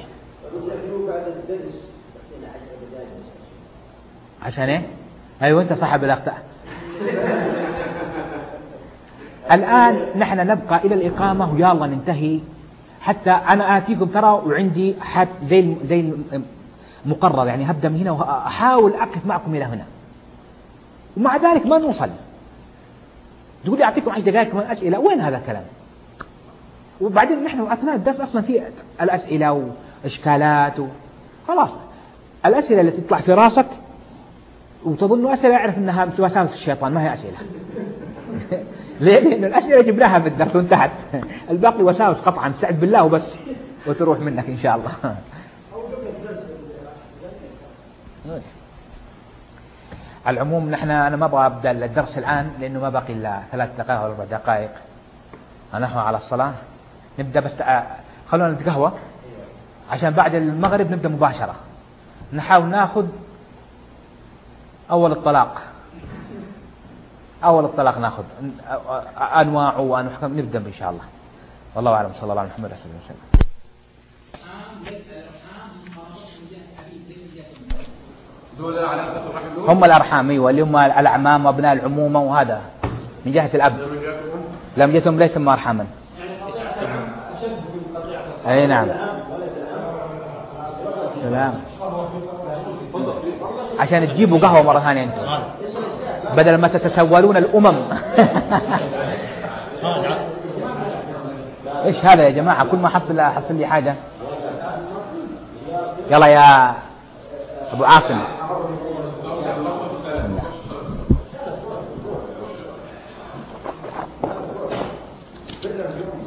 [SPEAKER 1] عشان إيه؟ أيوة أنت صاحب الأخطاء. الآن نحن نبقى إلى الإقامة ويلا ننتهي، حتى أنا آتيكم ترى وعندي حد زي مقرر، يعني هبدأ من هنا وأحاول أقف معكم إلى هنا، ومع ذلك ما نوصل. تقول لي أعطيكم 10 دقائق من أسئلة، وين هذا الكلام؟ وبعدين نحن أثناء الدرس أصلا في الأسئلة وإشكالات خلاص الأسئلة اللي تطلع في راسك وتظن أسئلة أعرف أنها وساوس الشيطان، ما هي أسئلة. ليه؟ لأن الأسئلة جبناها بالدرس وانتهت، الباقي وساوس قطعا، استعد بالله وبس وتروح منك إن شاء الله. على العموم أنا ما أبغى أبدأ الدرس الآن لأنه ما باقي إلا 3 دقائق أو 4 دقائق، نحن على الصلاة. نبدأ بس خلونا نتقهوى عشان بعد المغرب نبدأ مباشرة، نحاول ناخذ أول الطلاق ناخذ أنواعه وأحكام، نبدأ إن شاء الله. والله أعلم. صلى الله على محمد رسول الله. هم الأرحام، أيوة، اللي هم الأعمام وأبناء العمومة، وهذا من جهة الأب. لم يتم ليس ما أرحاما. أي نعم. سلام. عشان تجيبوا قهوة مرة ثانية أنتم بدل ما تتسولون الأمم. إيش هذا يا جماعة؟ كل ما حصل لي حاجة. يلا يا أبو عاصم.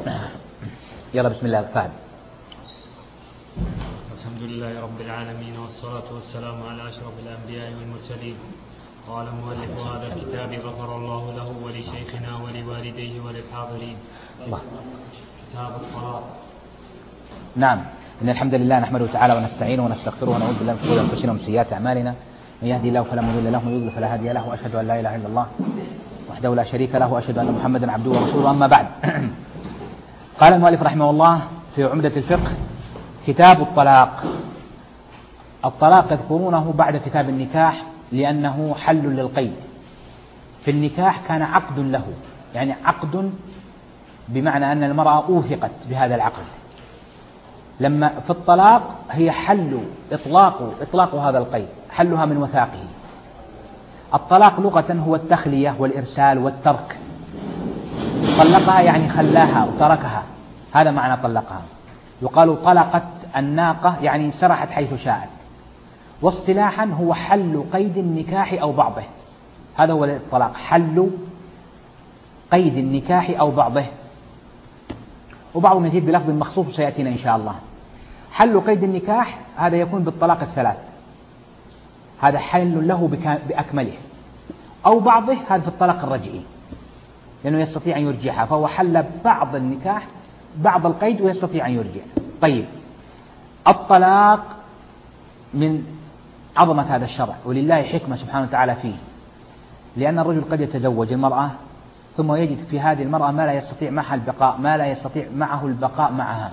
[SPEAKER 1] يلا بسم الله. فهد.
[SPEAKER 4] الحمد لله رب العالمين. والصلاة والسلام على أشرف الأنبياء والمرسلين. قال مؤلف هذا الكتاب غفر الله له ولشيخنا ولوالديه وللحاضرين. كتاب الطلاق.
[SPEAKER 1] نعم، إن الحمد لله نحمده تعالى ونستعينه ونستغفره ونعوذ بالله من شرور أنفسنا ومن سيئات أعمالنا، من يهدي الله فلا مضل له ومن يضلل فلا هادي له، وأشهد أن لا إله إلا الله وحده لا شريك له، وأشهد أن محمدا عبده ورسوله. أما بعد، قال المؤلف رحمه الله في عمدة الفقه: كتاب الطلاق. الطلاق يذكرونه بعد كتاب النكاح لأنه حل للقيد. في النكاح كان عقد له، يعني عقد بمعنى أن المرأة أوثقت بهذا العقد. لما في الطلاق هي حل إطلاق هذا القيد، حلها من وثاقه. الطلاق لغة هو التخلية والإرسال والترك. طلقها يعني خلاها وتركها، هذا معنى طلقها. يقال طلقت الناقة يعني سرحت حيث شاءت. واصطلاحا هو حل قيد النكاح أو بعضه، هذا هو الطلاق، حل قيد النكاح أو بعضه، وبعضهم يزيد بلفظ مخصوص سيأتينا إن شاء الله. حل قيد النكاح هذا يكون بالطلاق الثلاث، هذا حل له بأكمله، أو بعضه هذا في الطلاق الرجعي لأنه يستطيع أن يرجعها، فهو حل بعض النكاح بعض القيد ويستطيع أن يرجع. طيب، الطلاق من عظمة هذا الشرع، ولله حكمة سبحانه وتعالى فيه، لأن الرجل قد يتزوج المرأة ثم يجد في هذه المرأة ما لا يستطيع معها البقاء، ما لا يستطيع معه البقاء معها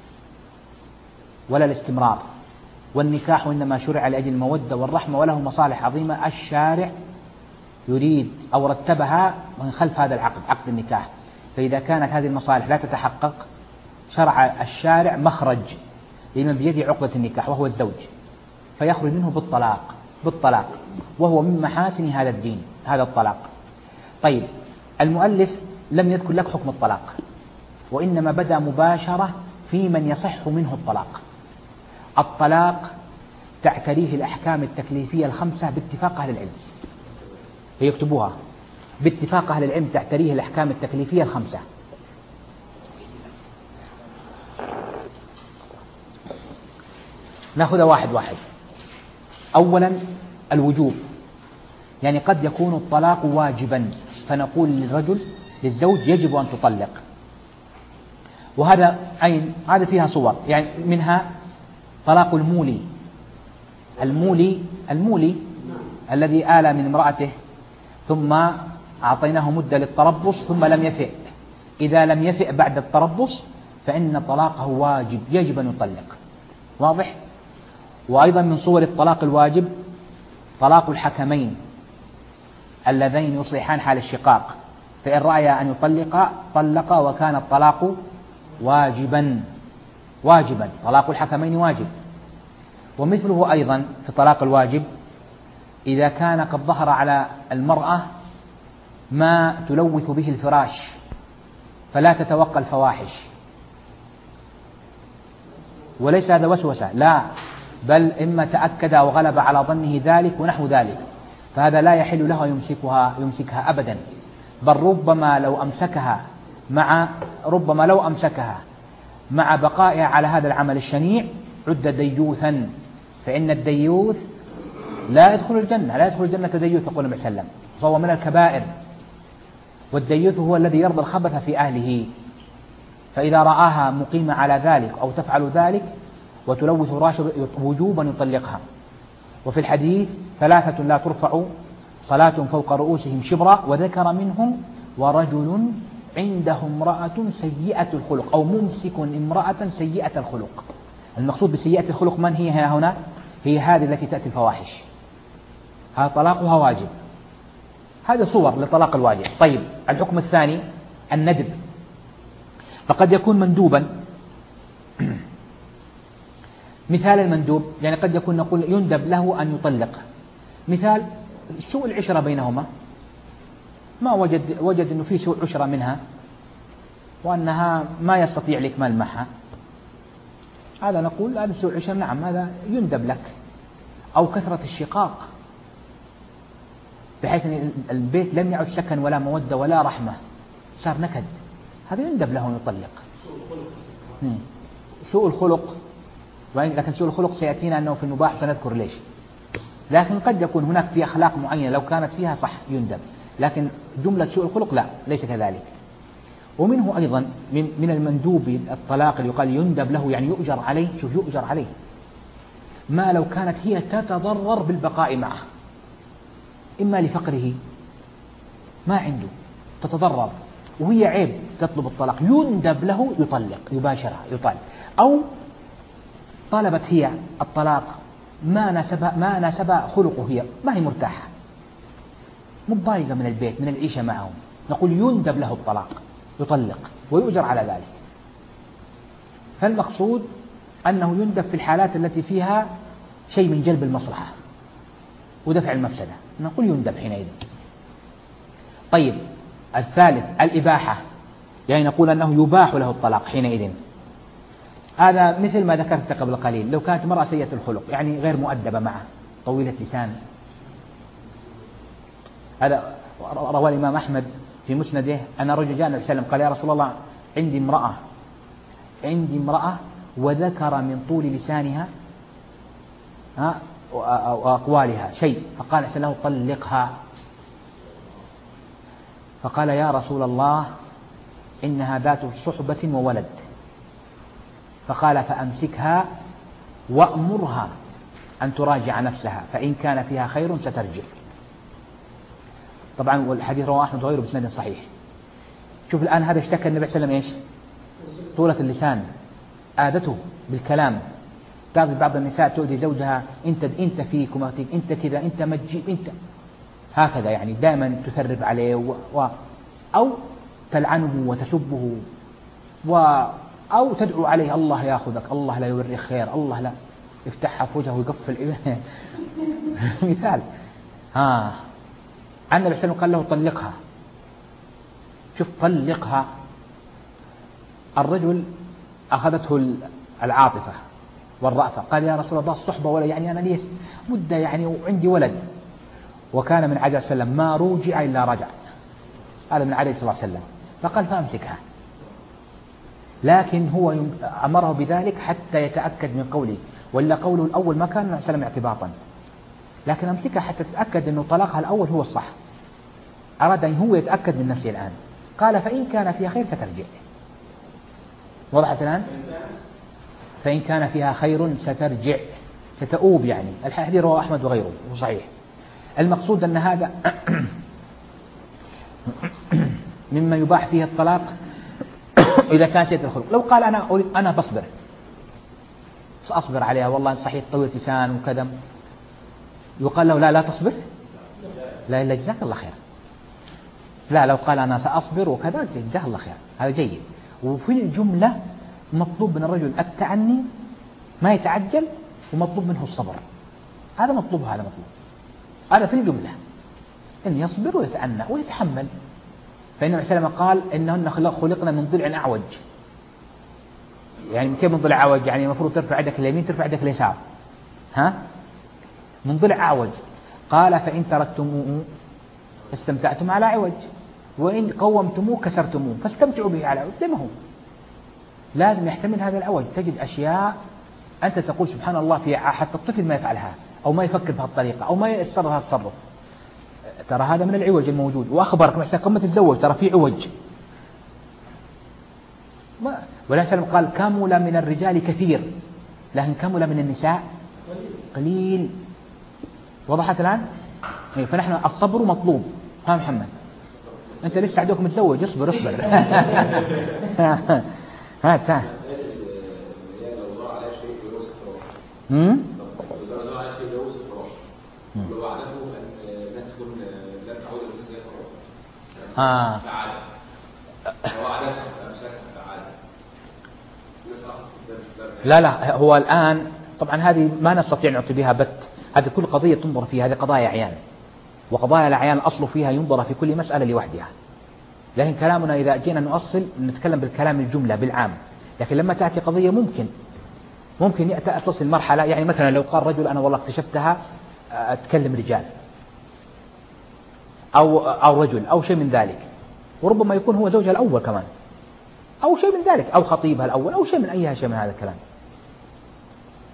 [SPEAKER 1] ولا الاستمرار. والنكاح إنما شرع لأجل المودة والرحمة، وله مصالح عظيمة الشارع يريد أو رتبها من خلف هذا العقد، عقد النكاح. فإذا كانت هذه المصالح لا تتحقق شرع الشارع مخرج لمن بيده عقدة النكاح وهو الزوج، فيخرج منه بالطلاق، وهو من محاسن هذا الدين هذا الطلاق. طيب، المؤلف لم يذكر لك حكم الطلاق، وإنما بدأ مباشرة في من يصح منه الطلاق. الطلاق تعتريه الأحكام التكليفية الخمسة باتفاق أهل العلم، يكتبوها باتفاق أهل العلم، تعتريه الأحكام التكليفية الخمسة. نأخذ واحد واحد. أولا الوجوب، يعني قد يكون الطلاق واجبا، فنقول للزوج يجب أن تطلق. وهذا هذا فيها صور، يعني منها طلاق المولي الذي آل من امرأته ثم أعطيناه مدة للتربص ثم لم يفئ. إذا لم يفئ بعد التربص فإن طلاقه واجب، يجب أن يطلق. واضح؟ وأيضا من صور الطلاق الواجب طلاق الحكمين اللذين يصلحان حال الشقاق، فإن رأيا أن يطلق طلق وكان الطلاق واجبا. طلاق الحكمين واجب. ومثله أيضا في طلاق الواجب إذا كان قد ظهر على المرأة ما تلوث به الفراش فلا تتوقع الفواحش، وليس هذا وسوسة، لا، بل إما تأكد أو غلب على ظنه ذلك ونحو ذلك، فهذا لا يحل له يمسكها أبدا، بل ربما لو أمسكها مع بقائها على هذا العمل الشنيع عد ديوثا، فإن الديوث لا يدخل الجنة ديوث، يقول النبي صلى الله عليه وسلم، فهو من الكبائر. والديوث هو الذي يرضى الخبث في أهله، فإذا رآها مقيمة على ذلك أو تفعل ذلك وتلوث راشد وجوبا يطلقها. وفي الحديث 3 لا ترفع صلاة فوق رؤوسهم شبرا، وذكر منهم ورجل عنده امرأة سيئة الخلق، أو ممسك امرأة سيئة الخلق. المقصود بسيئة الخلق من هي هنا؟ هي هذه التي تأتي الفواحش، هذا طلاقها واجب. هذه صور لطلاق الواجب. طيب، الحكم الثاني الندب، فقد يكون مندوبا. مثال المندوب يعني قد يكون نقول يندب له أن يطلق. مثال سوء العشرة بينهما، ما وجد أنه في سوء عشرة منها وأنها ما يستطيع الإكمال معها، هذا نقول هذا سوء عشرة، نعم هذا يندب لك. أو كثرة الشقاق بحيث أن البيت لم يعد سكن ولا مودة ولا رحمة، صار نكد، هذا يندب له أن يطلق. سوء الخلق لكن سوء الخلق سيأتينا أنه في المباح سنذكر ليش. لكن قد يكون هناك في أخلاق معينة لو كانت فيها صح يندب، لكن جملة سوء الخلق لا، ليس كذلك. ومنه أيضا من المندوب الطلاق اللي يقال يندب له، يعني يؤجر عليه. شوف يؤجر عليه ما لو كانت هي تتضرر بالبقاء معه، إما لفقره ما عنده تتضرر وهي عيب تطلب الطلاق، يندب له يطلق يباشرها يطلق، أو طلبت هي الطلاق ما ناسب خلقه، هي ما هي مرتاحة متضايقة من البيت من العيشة معهم، نقول يندب له الطلاق يطلق ويؤجر على ذلك. فالمقصود أنه يندب في الحالات التي فيها شيء من جلب المصلحة ودفع المفسدة، نقول يندب حينئذ. طيب الثالث الإباحة، يعني نقول أنه يباح له الطلاق حينئذ. هذا مثل ما ذكرت قبل قليل، لو كانت امرأة سيئة الخلق يعني غير مؤدبة معه طويلة لسان. هذا روى الإمام أحمد في مسنده أن رجل جاء النبي صلى الله عليه وسلم قال: يا رسول الله عندي امرأة وذكر من طول لسانها وأقوالها شيء، فقال له: طلقها. فقال: يا رسول الله إنها ذات صحبة وولد. فقال: فأمسكها وأمرها أن تراجع نفسها، فإن كان فيها خير سترجع. طبعا والحديث رواه أحمد وغيره بسند صحيح. شوف الآن هذا اشتكى النبي صلى الله عليه وسلم إيش؟ طولة اللسان، عادته بالكلام. تعرف بعض النساء تؤذي زوجها: أنت فيك وما فيك، أنت كذا، أنت ما تجيب، أنت هكذا، يعني دائما تثرب عليه أو تلعنه وتسبه أو تدعو عليه: الله يأخذك، الله لا يوريك خير، الله لا يفتحها في وجهه ويقفل مثال. النبي صلى الله عليه وسلم قال له: طلقها. شوف طلقها. الرجل أخذته العاطفة والرأفة، قال: يا رسول الله الصحبة ولا يعني أنا لي مدة يعني وعندي ولد. وكان من عادة صلى الله عليه وسلم ما روجع إلا رجع، هذا من عادة صلى الله عليه وسلم. فقال: فأمسكها. لكن هو أمره بذلك حتى يتأكد من قوله، ولا قوله الأول ما كان النبي صلى الله عليه وسلم اعتباطا، لكن أمسكها حتى تتأكد أنه طلاقها الأول هو الصح. أراد أن هو يتأكد من نفسه الآن. قال: فإن كان فيها خير سترجع. وضحت الآن؟ فإن كان فيها خير سترجع، ستؤوب، يعني الحديث رواه أحمد وغيره وصحيح. المقصود أن هذا مما يباح فيه الطلاق إذا كان سيئة الخلق. لو قال: أنا سأصبر عليها، والله صحيح طويل لسان وكذا، يقال له: لا تصبر، لا إلا جزاك الله خير. لا، لو قال: أنا سأصبر وكذا جزاك الله خير، هذا جيد. وفي الجملة مطلوب من الرجل التعني، ما يتعجل، ومطلوب منه الصبر. هذا مطلوب، هذا مطلوب، هذا في الجملة، إن يصبر ويتأنى ويتحمل. فإن النبي صلى الله عليه وسلم قال: إنهن خلقنا من ضلع أعوج. يعني كيف من ضلع أعوج؟ يعني المفروض ترفع يدك اليمين ترفع يدك اليسار، من ضلع أعوج. قال: فإن تركتموه استمتعتم على عوج، وإن قومتموه كسرتموه، فاستمتعوا به على عوج. زي ما هو لازم يحتمل هذا العوج. تجد أشياء أنت تقول سبحان الله فيها، حتى الطفل ما يفعلها أو ما يفكر بهالطريقة أو ما يتصرف هذا التصرف، ترى هذا من العوج الموجود. وأخبرك مثلا قبل ما تتزوج ترى في عوج. ولكن قال: كمل من الرجال كثير، لكن كمل من النساء قليل. وضحت الآن؟ فنحن الصبر مطلوب. محمد أنت لسه عدوك متزوج، اصبر هات لا هو الآن طبعا هذه ما نستطيع نعطي بها بت، هذه كل قضية تنظر فيها، هذه قضايا أعيان، وقضايا الأعيان الأصل فيها ينظر في كل مسألة لوحدها. لكن كلامنا إذا جينا نؤصل نتكلم بالكلام الجملة بالعام. لكن لما تأتي قضية ممكن يأتي تصل مرحلة، يعني مثلا لو قال رجل: أنا والله اكتشفتها أتكلم رجال أو رجل أو شيء من ذلك، وربما يكون هو زوجها الأول كمان أو شيء من ذلك، أو خطيبها الأول أو شيء من أي شيء من هذا الكلام.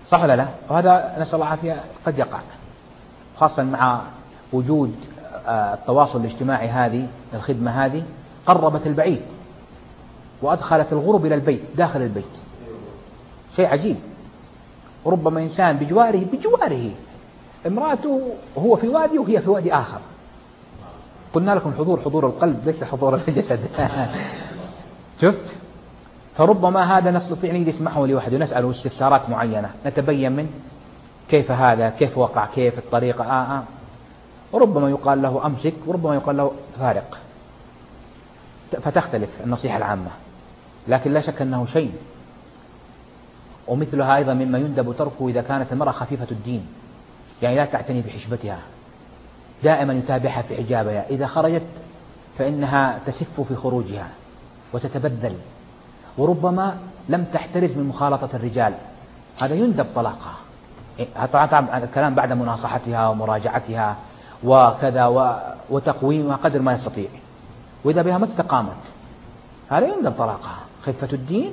[SPEAKER 1] صح ولا لا؟ وهذا نسأل الله العافية قد يقع، خاصة مع وجود التواصل الاجتماعي، هذه الخدمة هذه قربت البعيد وأدخلت الغرب إلى البيت داخل البيت، شيء عجيب. وربما إنسان بجواره امرأته هو في وادي وهي في وادي آخر. قلنا لكم حضور القلب ليس حضور الجسد. شفت؟ فربما هذا نستطيع أن نسمعه لوحده ونسأله استفسارات معينة نتبين منه كيف هذا، كيف وقع، كيف الطريقة. وربما يقال له أمسك، وربما يقال له فارق، فتختلف النصيحة العامة. لكن لا شك أنه شيء. ومثلها أيضا مما يندب تركه إذا كانت المرأة خفيفة الدين، يعني لا تعتني بحشبتها، دائما يتابعها في حجابها، إذا خرجت فإنها تسف في خروجها وتتبذل، وربما لم تحترز من مخالطة الرجال، هذا يندب طلاقها. طبعا الكلام بعد مناصحتها ومراجعتها وكذا وتقويمها قدر ما يستطيع. وإذا بها ما استقامت هذا يندب طلاقها. خفة الدين،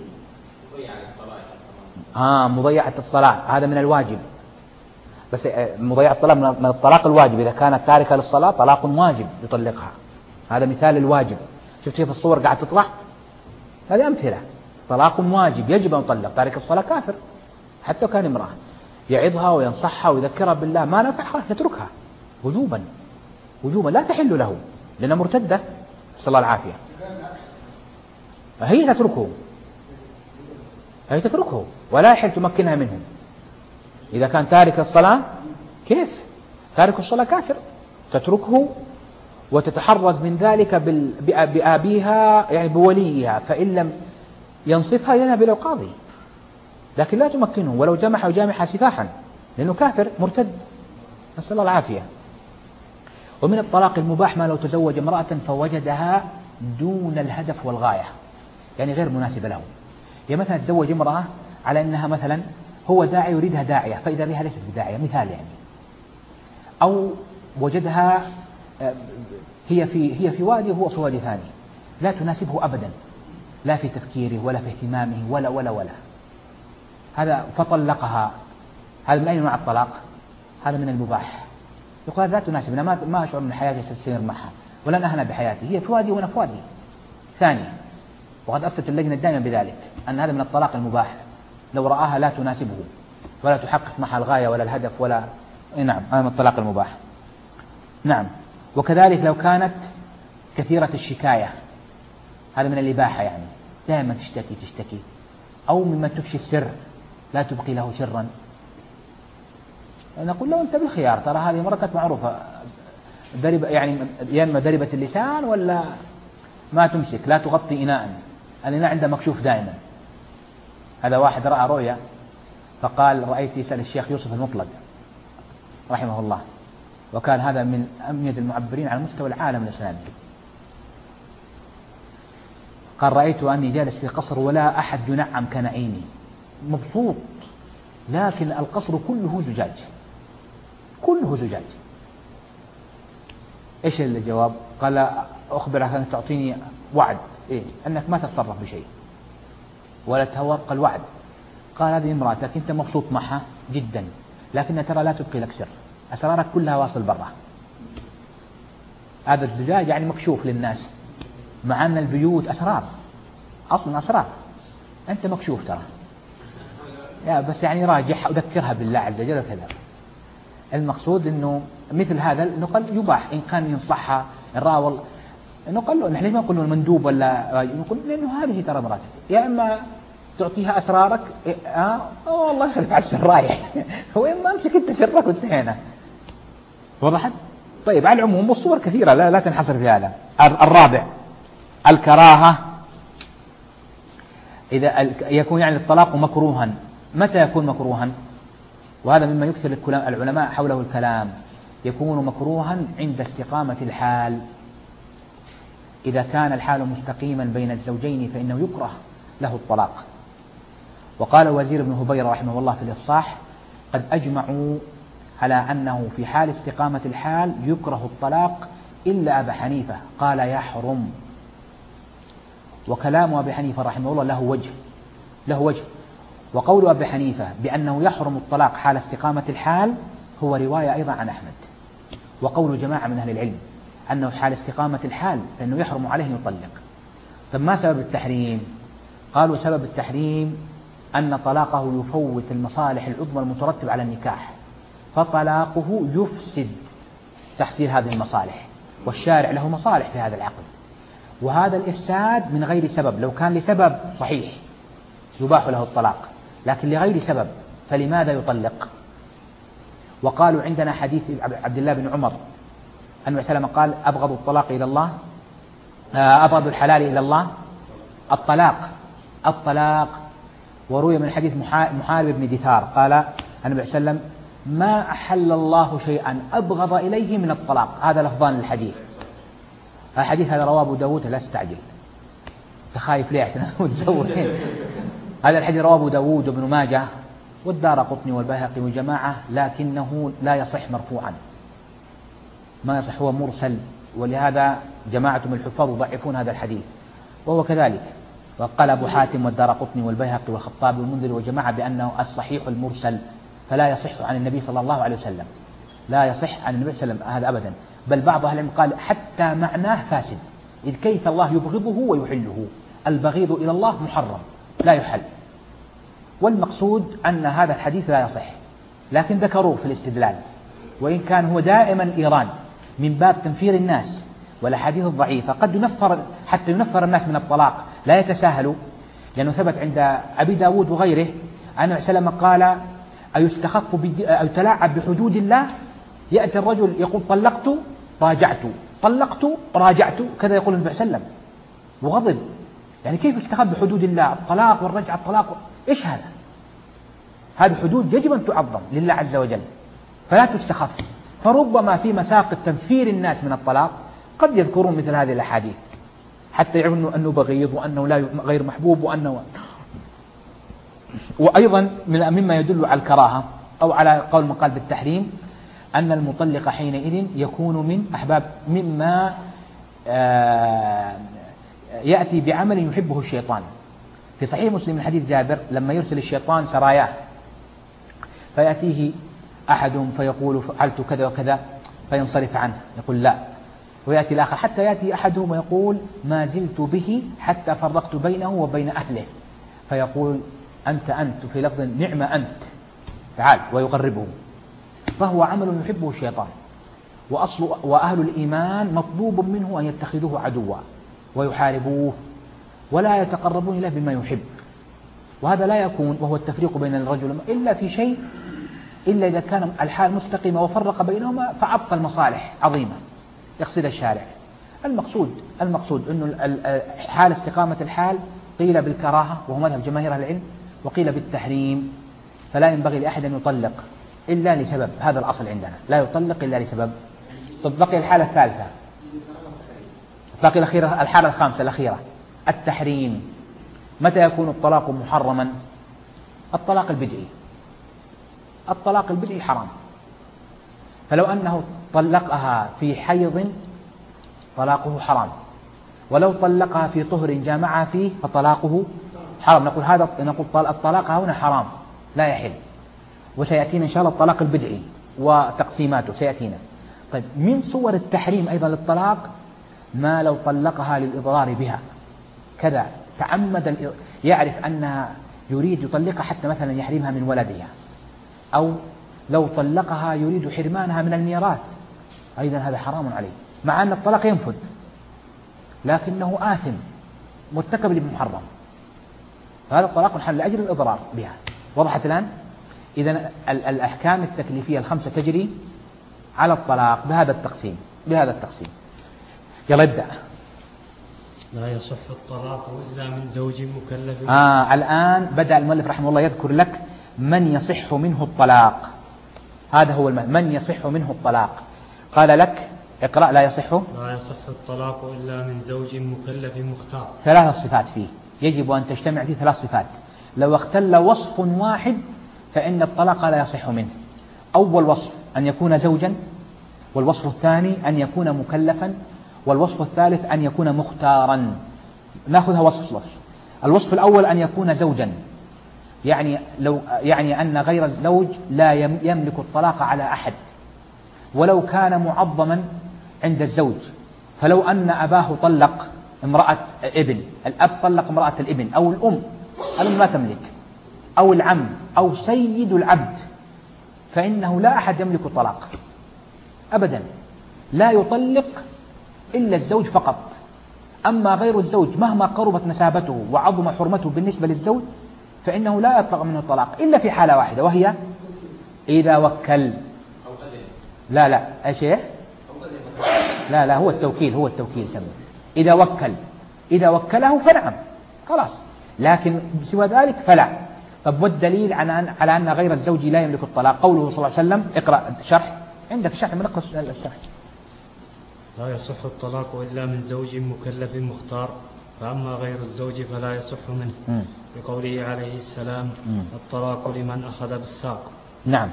[SPEAKER 1] مضيعة الصلاة، هذا من الواجب. بس مضيعة الصلاة من الطلاق الواجب. إذا كانت تاركة للصلاة طلاق واجب يطلقها، هذا مثال الواجب. شفت كيف الصور قاعد تطلع؟ هذه أمثلة. طلاق واجب يجب أن يطلق. تارك الصلاة كافر حتى كان امرأة، يعظها وينصحها ويذكرها بالله، ما نفعها يتركها وجوبا لا تحل له لأنها مرتدة، صلى الله العافية. هي تتركه ولا يحل تمكنها منه. إذا كان تارك الصلاة، كيف تارك الصلاة كافر، تتركه وتتحرز من ذلك بأبيها، يعني بوليها، فإن لم ينصفها يذهب إلى القاضي، لكن لا تمكنه ولو جامعها سفاحا، لأنه كافر مرتد، نسأل الله العافية. ومن الطلاق المباح ما لو تزوج امرأة فوجدها دون الهدف والغاية، يعني غير مناسبة له. يعني مثلا تزوج امرأة على أنها مثلا هو داعي يريدها داعية، فإذا بها ليست بداعية، مثال يعني. أو وجدها هي في وادي وهو في وادي ثاني، لا تناسبه أبدا، لا في تفكيره ولا في اهتمامه ولا هذا، فطلقها. هذا من أي نوع الطلاق؟ هذا من المباح. يقول هذا لا تناسبنا، ما أشعر من حياتي ستستمر معها ولا أنا بحياتي، هي في وادي وأنا في وادي ثاني. وقد أفتت اللجنة الدائمة بذلك، أن هذا من الطلاق المباح لو رآها لا تناسبه ولا تحقق معها الغاية ولا الهدف ولا. نعم، هذا من الطلاق المباح. نعم. وكذلك لو كانت كثيرة الشكاية، هذا من الإباحة، يعني دائما تشتكي، أو ممن تفشي السر، لا تبقي له سرا. نقول له أنت بالخيار، ترى هذه مرة كانت معروفة، يعني يا إما دربة اللسان ولا ما تمسك، لا تغطي إناء، الإناء عنده مكشوف دائما. هذا واحد رأى رؤيا فقال رأيت يسأل الشيخ يوسف المطلق رحمه الله، وكان هذا من أميز المعبرين على مستوى العالم الإسلامي. قال رأيت أني جالس في قصر ولا أحد ينعم كنعيمي، مبسوط، لكن القصر كله زجاج. إيش الجواب؟ قال أخبرك أن تعطيني وعد، أنك ما تتصرف بشيء ولا تتوقع الوعد. قال هذه امرأتك أنت مبسوط معها جدا، لكنها ترى لا تبقي لك سر، أسرارك كلها واصل برا. هذا الزجاج يعني مكشوف للناس، مع أن البيوت أسرار، أصلا أسرار، أنت مكشوف ترى. بس يعني راجح أذكرها بالله عز وجل وكذا. المقصود أنه مثل هذا نقول يباح إن كان ينصحها الراول، نقول له نحن ما نقول له المندوب ولا نقول لأنه هذه ترى مراتك، يا إما تعطيها أسرارك والله يخلف على السر رايح وإما أمسك أنت سرك وانتهينا. وضحت؟ طيب على العموم والصور كثيرة لا تنحصر في هذا. الرابع الكراهة، إذا يكون يعني الطلاق مكروها. متى يكون مكروها؟ وهذا مما يكثر العلماء حوله الكلام. يكون مكروها عند استقامة الحال. إذا كان الحال مستقيما بين الزوجين فإنه يكره له الطلاق. وقال وزير بن هبيرة رحمه الله في الإفصاح قد أجمعوا على أنه في حال استقامة الحال يكره الطلاق إلا أبا حنيفة قال يحرم. وكلام أبي حنيفة رحمه الله له وجه، وقول أبي حنيفة بأنه يحرم الطلاق حال استقامة الحال هو رواية أيضا عن أحمد. وقول جماعة من أهل العلم أنه حال استقامة الحال فإنه يحرم عليه أن يطلق. طب ما سبب التحريم؟ قالوا سبب التحريم أن طلاقه يفوت المصالح العظمى المترتبة على النكاح، فطلاقه يفسد تحصيل هذه المصالح، والشارع له مصالح في هذا العقد، وهذا الإفساد من غير سبب. لو كان لسبب صحيح يباح له الطلاق، لكن لغير سبب فلماذا يطلق؟ وقالوا عندنا حديث عبد الله بن عمر أنه سلم قال أبغض الطلاق إلى الله، أبغض الحلال إلى الله الطلاق. وروي من حديث محارب بن دثار قال النبي صلى الله عليه وسلم ما أحل الله شيئا أبغض إليه من الطلاق. هذا لفظان للحديث. الحديث هذا رواه أبو داود، لا تستعجل تخايف ليه عشان هذا الحديث رواه أبو داود وابن ماجه والدارقطني والبيهقي وجماعة، لكنه لا يصح مرفوعا، ما يصح، هو مرسل، ولهذا جماعة من الحفاظ يضعفون هذا الحديث وهو كذلك. وقال أبو حاتم والدارقطني والبيهقي والخطابي والمنذري وجماعة بأنه الصحيح المرسل، فلا يصح عن النبي صلى الله عليه وسلم، لا يصح عن النبي صلى الله عليه وسلم هذا أبدا. بل بعض أهل العلم قال حتى معناه فاسد، إذ كيف الله يبغضه ويحله؟ البغيض إلى الله محرم لا يحل. والمقصود أن هذا الحديث لا يصح، لكن ذكروه في الاستدلال، وإن كان هو دائما إيران من باب تنفير الناس والأحاديث الضعيفة، قد ينفر حتى ينفر الناس من الطلاق، لا يتساهلوا، لأنه ثبت عند أبي داود وغيره أنه سلم قال أيستخف أو يتلاعب بحدود الله؟ يأتي الرجل يقول طلقت راجعت كذا يقول النبي صلى الله عليه وسلم وغضب، يعني كيف يستخف بحدود الله؟ الطلاق والرجعة، الطلاق إيش هذا؟ هذه حدود يجب أن تعظم لله عز وجل فلا تستخف. فربما في مساق تنفير الناس من الطلاق قد يذكرون مثل هذه الأحاديث حتى يعلموا أنه بغيض وأنه لا غير محبوب وأنه. وأيضا مما يدل على الكراهة أو على قول من قال بالتحريم أن المطلق حينئذ يكون من أحباب مما يأتي بعمل يحبه الشيطان. في صحيح مسلم من حديث جابر لما يرسل الشيطان سراياه فيأتيه أحد فيقول فعلت كذا وكذا فينصرف عنه يقول لا، ويأتي الآخر حتى يأتي أحدهم ويقول ما زلت به حتى فرقت بينه وبين أهله، فيقول أنت في لفظ نعم أنت تعال ويقربه. فهو عمل يحبه الشيطان، وأهل الإيمان مطلوب منه أن يتخذوه عدوا ويحاربوه ولا يتقربون إليه بما يحب. وهذا لا يكون وهو التفريق بين الرجل إلا في شيء، إلا إذا كان الحال مستقيمة وفرق بينهما فعطل مصالح عظيمة يقصد الشارع. المقصود أنه حال استقامة الحال قيل بالكراهة وهو مذهب جماهير أهل العلم، وقيل بالتحريم، فلا ينبغي لأحد أن يطلق إلا لسبب، هذا الأصل عندنا لا يطلق إلا لسبب. طب بقي الحالة الثالثة، بقي الحالة الخامسة الأخيرة التحريم. متى يكون الطلاق محرما؟ الطلاق البدعي حرام. فلو أنه طلقها في حيض طلاقه حرام، ولو طلقها في طهر جامعها فيه فطلاقه حرام. نقول الطلاق هنا حرام لا يحل. وسيأتينا إن شاء الله الطلاق البدعي وتقسيماته سيأتينا. طيب من صور التحريم أيضا للطلاق ما لو طلقها للإضرار بها كذا، تعمد يعرف أنها يريد يطلقها حتى مثلا يحرمها من ولدها، أو لو طلقها يريد حرمانها من الميراث، أيضا هذا حرام عليه، مع أن الطلاق ينفذ لكنه آثم مرتكب لمحرم، فهذا الطلاق حل لأجل الإضرار بها. وضحت الآن؟ إذن الأحكام التكليفية الخمسة تجري على الطلاق بهذا التقسيم. يلا ابدأ.
[SPEAKER 4] لا يصح الطلاق إلا من زوج مكلف.
[SPEAKER 1] الآن بدأ المؤلف رحمه الله يذكر لك من يصح منه الطلاق. هذا هو من يصح منه الطلاق. قال لك اقرأ. لا يصح
[SPEAKER 4] الطلاق إلا من زوج مكلف مختار.
[SPEAKER 1] 3 صفات فيه يجب أن تجتمع فيه 3 صفات. لو اختل وصف واحد فإن الطلاق لا يصح منه. أول وصف أن يكون زوجا، والوصف الثاني أن يكون مكلفا، والوصف الثالث أن يكون مختارا. نأخذها وصف. الوصف الأول أن يكون زوجا. يعني أن غير الزوج لا يملك الطلاق على أحد ولو كان معظما عند الزوج. فلو أن أباه طلق امرأة ابن، الأب طلق امرأة الابن أو الأم ما تملك، أو العم أو سيد العبد، فإنه لا أحد يملك الطلاق أبدا، لا يطلق إلا الزوج فقط. أما غير الزوج مهما قربت نسابته وعظم حرمته بالنسبة للزوج فإنه لا يطلق منه الطلاق إلا في حالة واحدة، وهي إذا وكل. لا إيش؟ لا هو التوكيل سمي. إذا وكله فنعم خلاص، لكن سوى ذلك فلا. طب والدليل على أن غير الزوج لا يملك الطلاق؟ قوله صلى الله عليه وسلم، اقرأ الشرح، عندك شرح من نقص الشرح.
[SPEAKER 4] لا يصح الطلاق إلا من زوج مكلف مختار، فأما غير الزوج فلا يصح منه، بقوله عليه السلام الطلاق لمن أخذ بالساق.
[SPEAKER 1] نعم.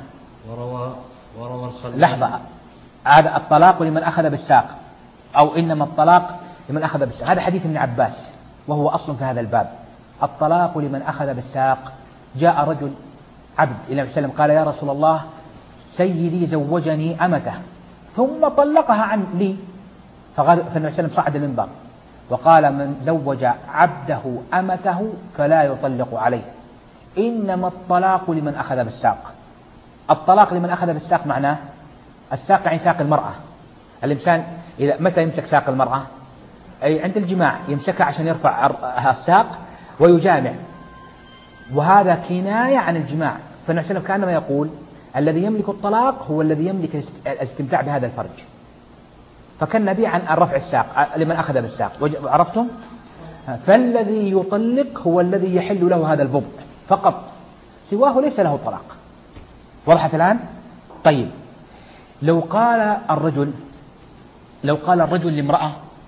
[SPEAKER 4] وروى الخلال.
[SPEAKER 1] لحظة، هذا الطلاق لمن أخذ بالساق، أو إنما الطلاق لمن أخذ بالساق، هذا حديث ابن عباس وهو أصل في هذا الباب. الطلاق لمن أخذ بالساق. جاء رجل عبد إلى النبي صلى الله عليه وسلم قال يا رسول الله سيدي زوجني أمته ثم طلقها لي، فالنبي صلى الله عليه وسلم صعد المنبر وقال من زوج عبده أمته فلا يطلق عليه، إنما الطلاق لمن أخذ بالساق. الطلاق لمن أخذ بالساق معناه الساق يعني ساق المرأة. الإنسان إذا متى يمسك ساق المرأة؟ أي عند الجماع يمسكها عشان يرفع الساق ويجامع، وهذا كناية عن الجماع. فالنبي صلى الله عليه وسلم كأنما يقول الذي يملك الطلاق هو الذي يملك الاستمتاع بهذا الفرج، فكان النبي عن رفع الساق لمن أخذ بالساق. عرفتم؟ فالذي يطلق هو الذي يحل له هذا البضع فقط، سواه ليس له طلاق. وضحت الآن؟ طيب، لو قال الرجل لامرأة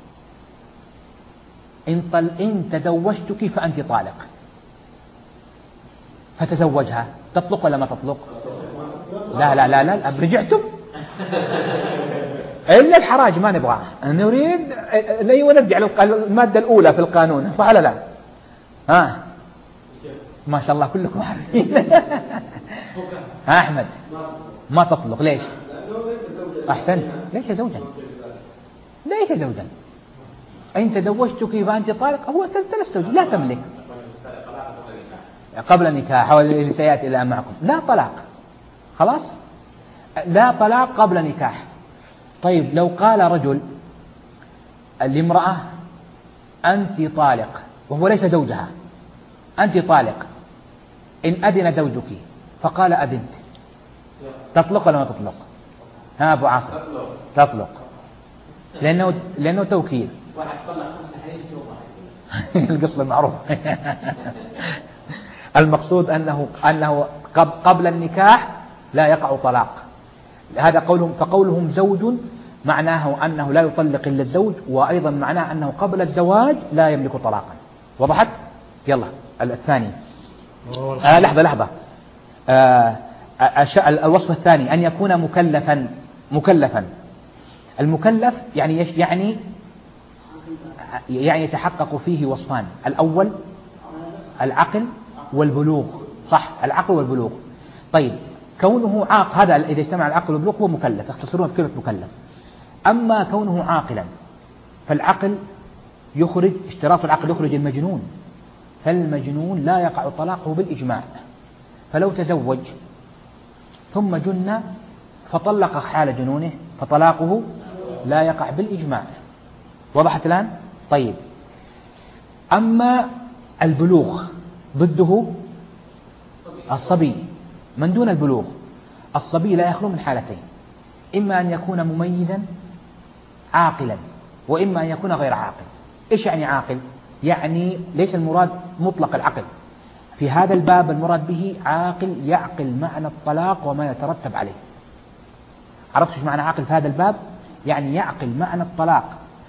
[SPEAKER 1] إن تزوجتك فأنت طالق، فتزوجها، تطلق ولا ما تطلق؟ لا رجعتم إلا الحراج ما نبغاه، نريد ونرجع المادة الأولى في القانون، صح ولا لا؟ ما شاء الله كلكم عارفين. أحمد ما تطلق ليش؟ أحسنت، ليس زوجا. إن تزوجتك فأنت طالق، هو ثلاث زوج، لا تملك قبل النكاح، واللي سيأتي الآن معكم لا طلاق، خلاص لا طلاق قبل نكاح. طيب لو قال رجل لامرأة أنت طالق وهو ليس زوجها، أنت طالق إن أذن زوجك، فقال أذنت، تطلق ولا ما تطلق؟ أبو عاصم تطلق، لأنه توكيل.
[SPEAKER 2] واحد طلق 5 حديث
[SPEAKER 1] القصة المعروفة. المقصود أنه قبل النكاح لا يقع طلاق، هذا قولهم. فقولهم زوج معناه أنه لا يطلق إلا الزوج، وأيضا معناه أنه قبل الزواج لا يملك طلاقا. وضحت؟ يلا الثاني. لحظة. الوصف الثاني أن يكون مكلفا. المكلف يعني يتحقق فيه وصفان: الأول العقل والبلوغ، صح، العقل والبلوغ. طيب كونه عاق، هذا إذا اجتمع العقل والبلوغ هو مكلف، يختصرون بكلمة مكلف. أما كونه عاقلا فالعقل يخرج، اشتراط العقل يخرج المجنون، فالمجنون لا يقع طلاقه بالإجماع. فلو تزوج ثم جن فطلق حال جنونه فطلاقه لا يقع بالإجماع. وضحت الآن؟ طيب، أما البلوغ ضده الصبي من دون البلوغ. الصبي لا يخلو من حالتين: إما أن يكون مميزا عاقلا، وإما أن يكون غير عاقل. إيش يعني عاقل؟ يعني ليس المراد مطلق العقل في هذا الباب، المراد به عاقل يعقل معنى الطلاق وما يترتب عليه. عرفت ايش معنى عاقل في هذا الباب؟ يعني يعقل معنى الطلاق،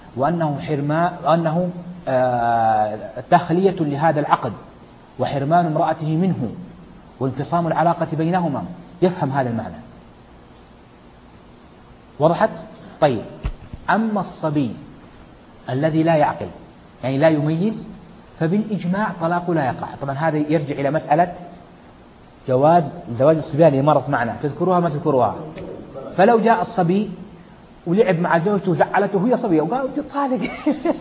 [SPEAKER 1] وأنه تخلية لهذا العقد وحرمان امرأته منه وانفصام العلاقة بينهما، يفهم هذا المعنى. وضحت؟ طيب، أما الصبي الذي لا يعقل يعني لا يميز، فبالإجماع طلاقه لا يقع. طبعا هذا يرجع إلى مسألة جواز زواج الصبيان اللي مرت معنا، تذكروها ما تذكروها؟ فلو جاء الصبي ولعب مع زوجته وزعلته وهي صبية وقالوا طالق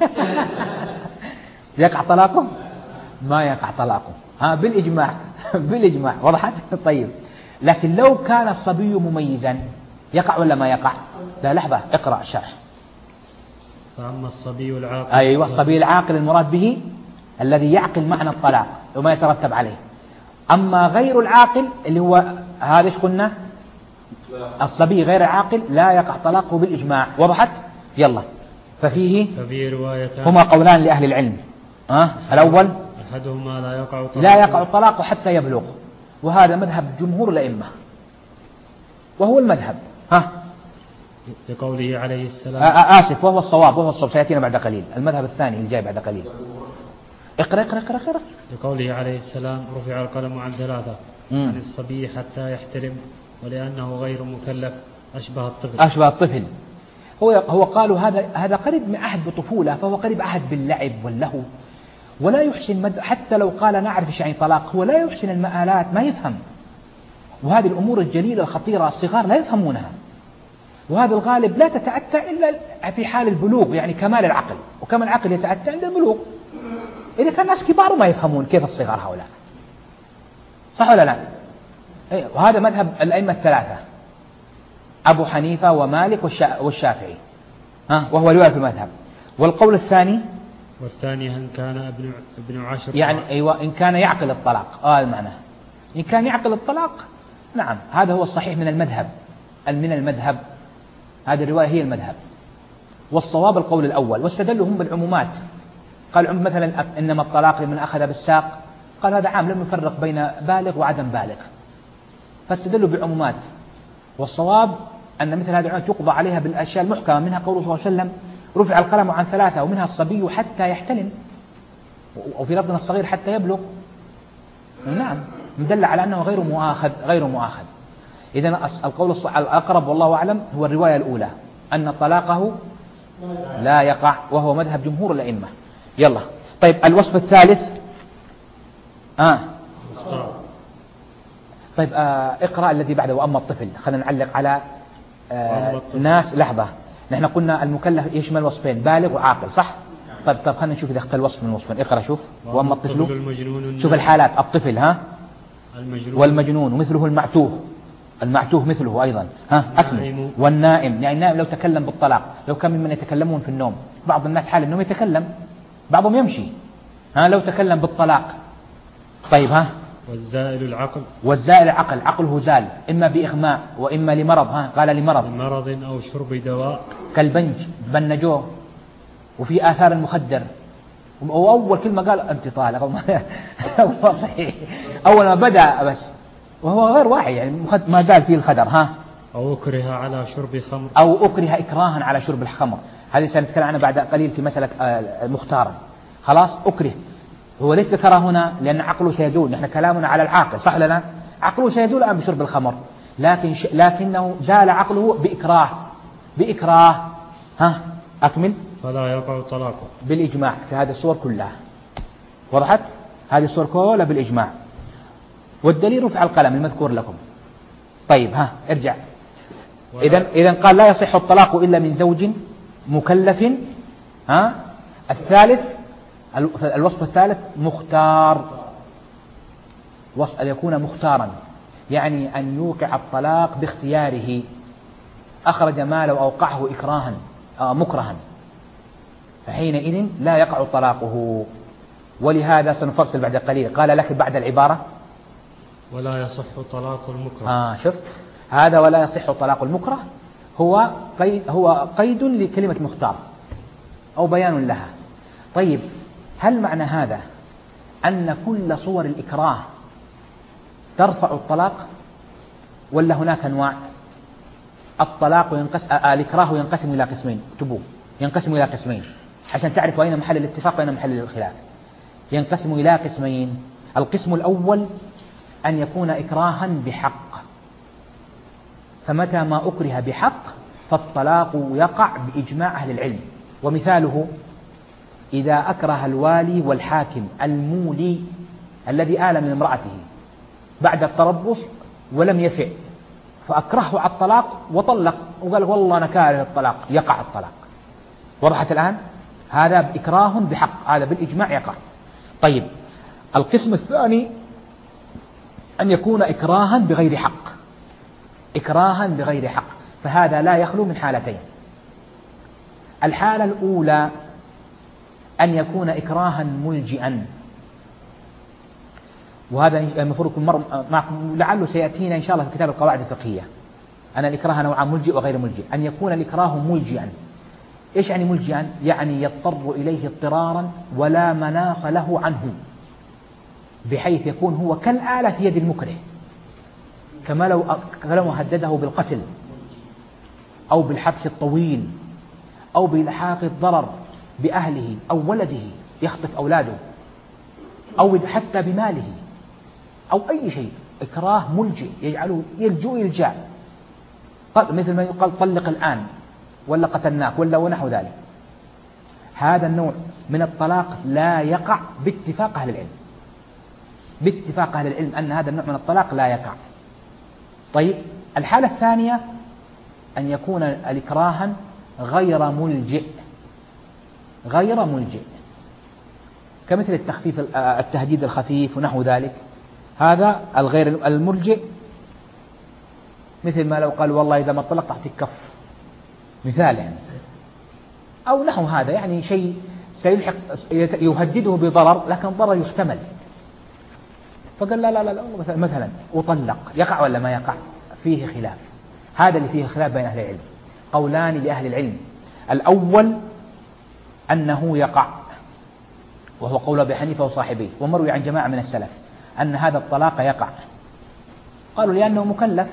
[SPEAKER 1] يقع طلاقه؟ ما يقع طلاقه، ها بالإجماع بالإجماع، وضحت؟ طيب، لكن لو كان الصبي مميزا يقع ولا ما يقع؟ لا لحظة، اقرأ الشرح.
[SPEAKER 4] فأما الصبي العاقل،
[SPEAKER 1] أيوة، الصبي العاقل المراد به الذي يعقل معنى الطلاق وما يترتب عليه. أما غير العاقل اللي هو هذا ايش قلنا؟ الصبي غير العاقل لا يقع طلاقه بالإجماع، وضحت؟ يلا، ففيه
[SPEAKER 4] روايتان
[SPEAKER 1] هما قولان لأهل العلم. الأول
[SPEAKER 4] أحدهما
[SPEAKER 1] لا يقع الطلاق حتى يبلغ، وهذا مذهب جمهور الأئمة وهو المذهب.
[SPEAKER 4] لقوله عليه السلام
[SPEAKER 1] آسف، وهو الصواب سيأتينا بعد قليل، المذهب الثاني اللي جاي بعد قليل. اقرأ.
[SPEAKER 4] لقوله عليه السلام رفع القلم عن 3 عن الصبي حتى يحترم، ولأنه غير مكلف أشبه الطفل.
[SPEAKER 1] هو قالوا هذا قريب من عهد بطفولة، فهو قريب عهد باللعب واللهو، ولا يحسن حتى لو قال نعرف ايش يعني طلاق، هو لا يحسن المآلات، ما يفهم. وهذه الأمور الجليلة الخطيرة الصغار لا يفهمونها، وهذا الغالب لا تتأتى إلا في حال البلوغ، يعني كمال العقل، وكمال العقل يتأتى عند البلوغ. إذا كان الناس كبار ما يفهمون كيف الصغار هؤلاء، صح ولا لا؟ وهذا مذهب الأئمة الثلاثة، أبو حنيفة ومالك والشافعي، وهو رواية في المذهب. والقول الثاني
[SPEAKER 4] إن كان ابن 10
[SPEAKER 1] يعني أيوة، إن كان يعقل الطلاق، المعنى إن كان يعقل الطلاق، نعم، هذا هو الصحيح من المذهب، هذه الرواية هي المذهب. والصواب القول الأول، واستدلوا هم بالعمومات، قال مثلا إنما الطلاق لمن أخذ بالساق، قال هذا عام لم يفرق بين بالغ وعدم بالغ، فاستدلوا بعمومات. والصواب أن مثل هذه العمومات يقضى عليها بالأشياء المحكمة، منها قوله صلى الله عليه وسلم رفع القلم عن 3، ومنها الصبي حتى يحتلم، وفي لفظ الصغير حتى يبلغ، نعم، مدل على أنه غير مؤاخذ. إذن القول الأقرب والله أعلم هو الرواية الأولى، أن طلاقه لا يقع، وهو مذهب جمهور الأئمة. يلا، طيب، الوصف الثالث. طيب، اقرأ الذي بعده. وأما الطفل، خلينا نعلق على ناس. لحظة، نحن قلنا المكلف يشمل وصفين، بالغ وعاقل، صح؟ طيب خلينا نشوف إذا اختل وصف من وصفين. اقرأ شوف. وأما الطفل، شوف الحالات، الطفل والمجنون، ومثله المعتوه مثله أيضا، أكمل. والنائم، يعني النائم لو تكلم بالطلاق، لو كان ممن يتكلمون في النوم، بعض الناس حال النوم يتكلم، بعضهم يمشي، لو تكلم بالطلاق. طيب، والزائل العقل، عقله زال، إما بإغماء وإما لمرض، قال لمرض
[SPEAKER 4] أو شرب دواء،
[SPEAKER 1] كالبنج بنجوه، وفي آثار المخدر، وأول كلمة قال أنت طالق أول ما بدأ بس، وهو غير واعي، يعني ما زال فيه الخدر.
[SPEAKER 4] أو أكره على شرب خمر،
[SPEAKER 1] أو أكره إكراها على شرب الخمر، هذه سنتكلم عنها بعد قليل في مسألة مختارا. خلاص، أكره، هو ليس ذكرها هنا لأن عقله سيزول، نحن كلامنا على العاقل، صح لنا؟ عقله سيزول الآن بشرب الخمر، لكنه زال عقله بإكراه. أكمل.
[SPEAKER 4] فلا يقع طلاقه
[SPEAKER 1] بالإجماع في هذه الصور كلها، وضحت؟ هذه الصور كلها بالإجماع، والدليل رفع القلم المذكور لكم. طيب، ارجع. إذن قال لا يصح الطلاق إلا من زوج مكلف. الثالث، الوصف الثالث مختار، أن يكون مختارا، يعني أن يوقع الطلاق باختياره، أخرج ماله وأوقعه إكراها مكرها، فحينئذ لا يقع طلاقه. ولهذا سنفصل بعد قليل. قال لك بعد العبارة
[SPEAKER 4] ولا يصح طلاق المكره.
[SPEAKER 1] شفت هذا؟ ولا يصح طلاق المكره هو قيد لكلمة مختار أو بيان لها. طيب، هل معنى هذا أن كل صور الإكراه ترفع الطلاق، ولا هناك أنواع؟ الإكراه ينقسم إلى قسمين، ينقسم إلى قسمين عشان تعرفوا أين محل الاتفاق وأين محل الخلاف. ينقسم إلى قسمين. القسم الأول أن يكون إكراها بحق، فمتى ما أكره بحق فالطلاق يقع بإجماع أهل العلم. ومثاله إذا أكره الوالي والحاكم المولي الذي آل من امرأته، بعد التربص ولم يفع، فأكرهه على الطلاق وطلق وقال والله أنا كاره الطلاق، يقع الطلاق. وضحت الآن؟ هذا بإكراه بحق، هذا بالإجماع يقع. طيب القسم الثاني أن يكون إكراها بغير حق، إكراها بغير حق، فهذا لا يخلو من حالتين. الحالة الأولى أن يكون إكراها ملجئا، وهذا المفروض يكون معكم لعله سيأتينا إن شاء الله في كتاب القواعد الفقهية أن الإكراه نوعان، ملجئ وغير ملجئ. أن يكون الإكراه ملجئا. إيش يعني ملجئا؟ يعني يضطر إليه اضطرارا ولا مناص له عنه، بحيث يكون هو كالآلة في يد المكره، كما لو هدده بالقتل أو بالحبس الطويل أو بإلحاق الضرر بأهله أو ولده يخطف أولاده أو حتى بماله أو أي شيء. إكراه ملجئ يجعله يلجأ، مثل ما يقال طلق الآن ولا قتلناك ولا ونحو ذلك. هذا النوع من الطلاق لا يقع باتفاق أهل العلم، باتفاق أهل العلم أن هذا النوع من الطلاق لا يقع. طيب الحالة الثانية أن يكون الإكراها غير ملجئ، غير ملجئ، كمثل التخفيف التهديد الخفيف ونحو ذلك. هذا الغير الملجئ مثل ما لو قال والله إذا ما طلقت أعطيك كف، مثال يعني، أو نحو هذا، يعني شيء سيلحق يهدده بضرر لكن ضرر يحتمل، فقال لا لا لا مثلا أطلق، يقع ولا ما يقع؟ فيه خلاف. هذا اللي فيه خلاف بين أهل العلم، قولان لأهل العلم. الأول أنه يقع، وهو قول أبي حنيفة وصاحبيه، ومروي عن جماعة من السلف أن هذا الطلاق يقع. قالوا لأنه مكلف،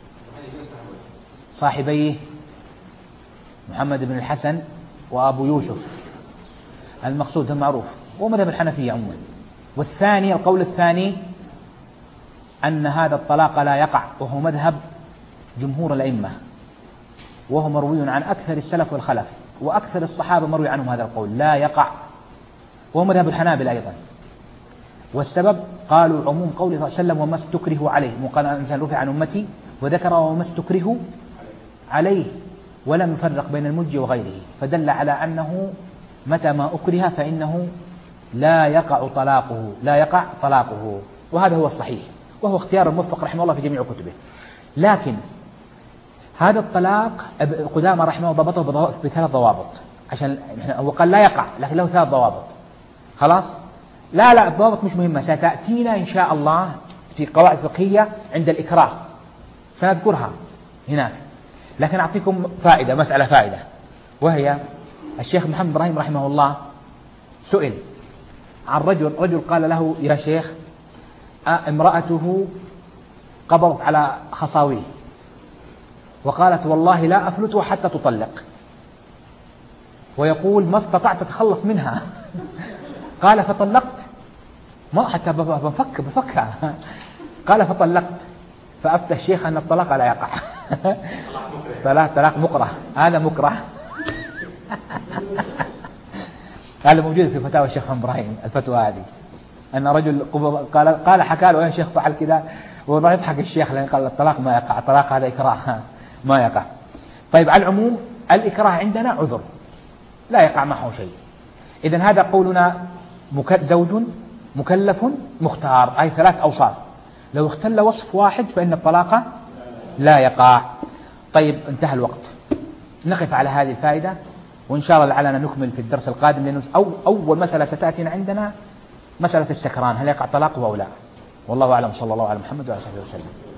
[SPEAKER 1] صاحبيه محمد بن الحسن وأبو يوسف المقصود معروف، ومذهب الحنفية عموما. والثاني القول الثاني أن هذا الطلاق لا يقع، وهو مذهب جمهور الأئمة، وهو مروي عن أكثر السلف والخلف، وأكثر الصحابة مروي عنهم هذا القول لا يقع، وهو مذهب الحنابلة أيضا. والسبب قالوا عموم قوله صلى الله عليه وسلم وما استكره عليه، وقال الإنسان رفع عن أمتي، وذكر وما استكره عليه ولم يفرق بين الملجئ وغيره، فدل على أنه متى ما أكره فإنه لا يقع طلاقه، لا يقع طلاقه، وهذا هو الصحيح، وهو اختيار الموفق رحمه الله في جميع كتبه. لكن هذا الطلاق قدامى رحمه الله ضبطه بثلاث ضوابط، عشان هو قال لا يقع لكن له ثلاث ضوابط. خلاص؟ لا الضوابط مش مهمة، ستأتينا إن شاء الله في قواعد فقهية عند الإكراه سنذكرها هناك. لكن أعطيكم فائدة، مسألة فائدة، وهي الشيخ محمد إبراهيم رحمه الله سئل عن رجل قال له يا شيخ امرأته قبضت على خصاويه وقالت والله لا أفلتها حتى تطلق، ويقول ما استطعت أتخلص منها قال فطلقت، ما حتى بفكها قال فطلقت، فأفتى الشيخ أن الطلاق لا يقع طلاق مكره، هذا مكره هذا موجود في فتاوى الشيخ محمد إبراهيم الفتوى هذه، أن رجل قال حكى له يا شيخ فعل كذا، وما يضحك الشيخ لأن قال الطلاق ما يقع، الطلاق هذا إكراه ما يقع. طيب على العموم الإكراه عندنا عذر لا يقع معه شيء. إذن هذا قولنا زوج مكلف مختار، أي ثلاث أوصاف، لو اختل وصف واحد فإن الطلاق لا يقع. طيب انتهى الوقت، نقف على هذه الفائدة، وإن شاء الله لعلنا نكمل في الدرس القادم، لأنه أول مسألة ستأتينا عندنا مسألة السكران، هل يقع طلاقه أو لا؟ والله أعلم، صلى الله على محمد وعلى آله وسلم.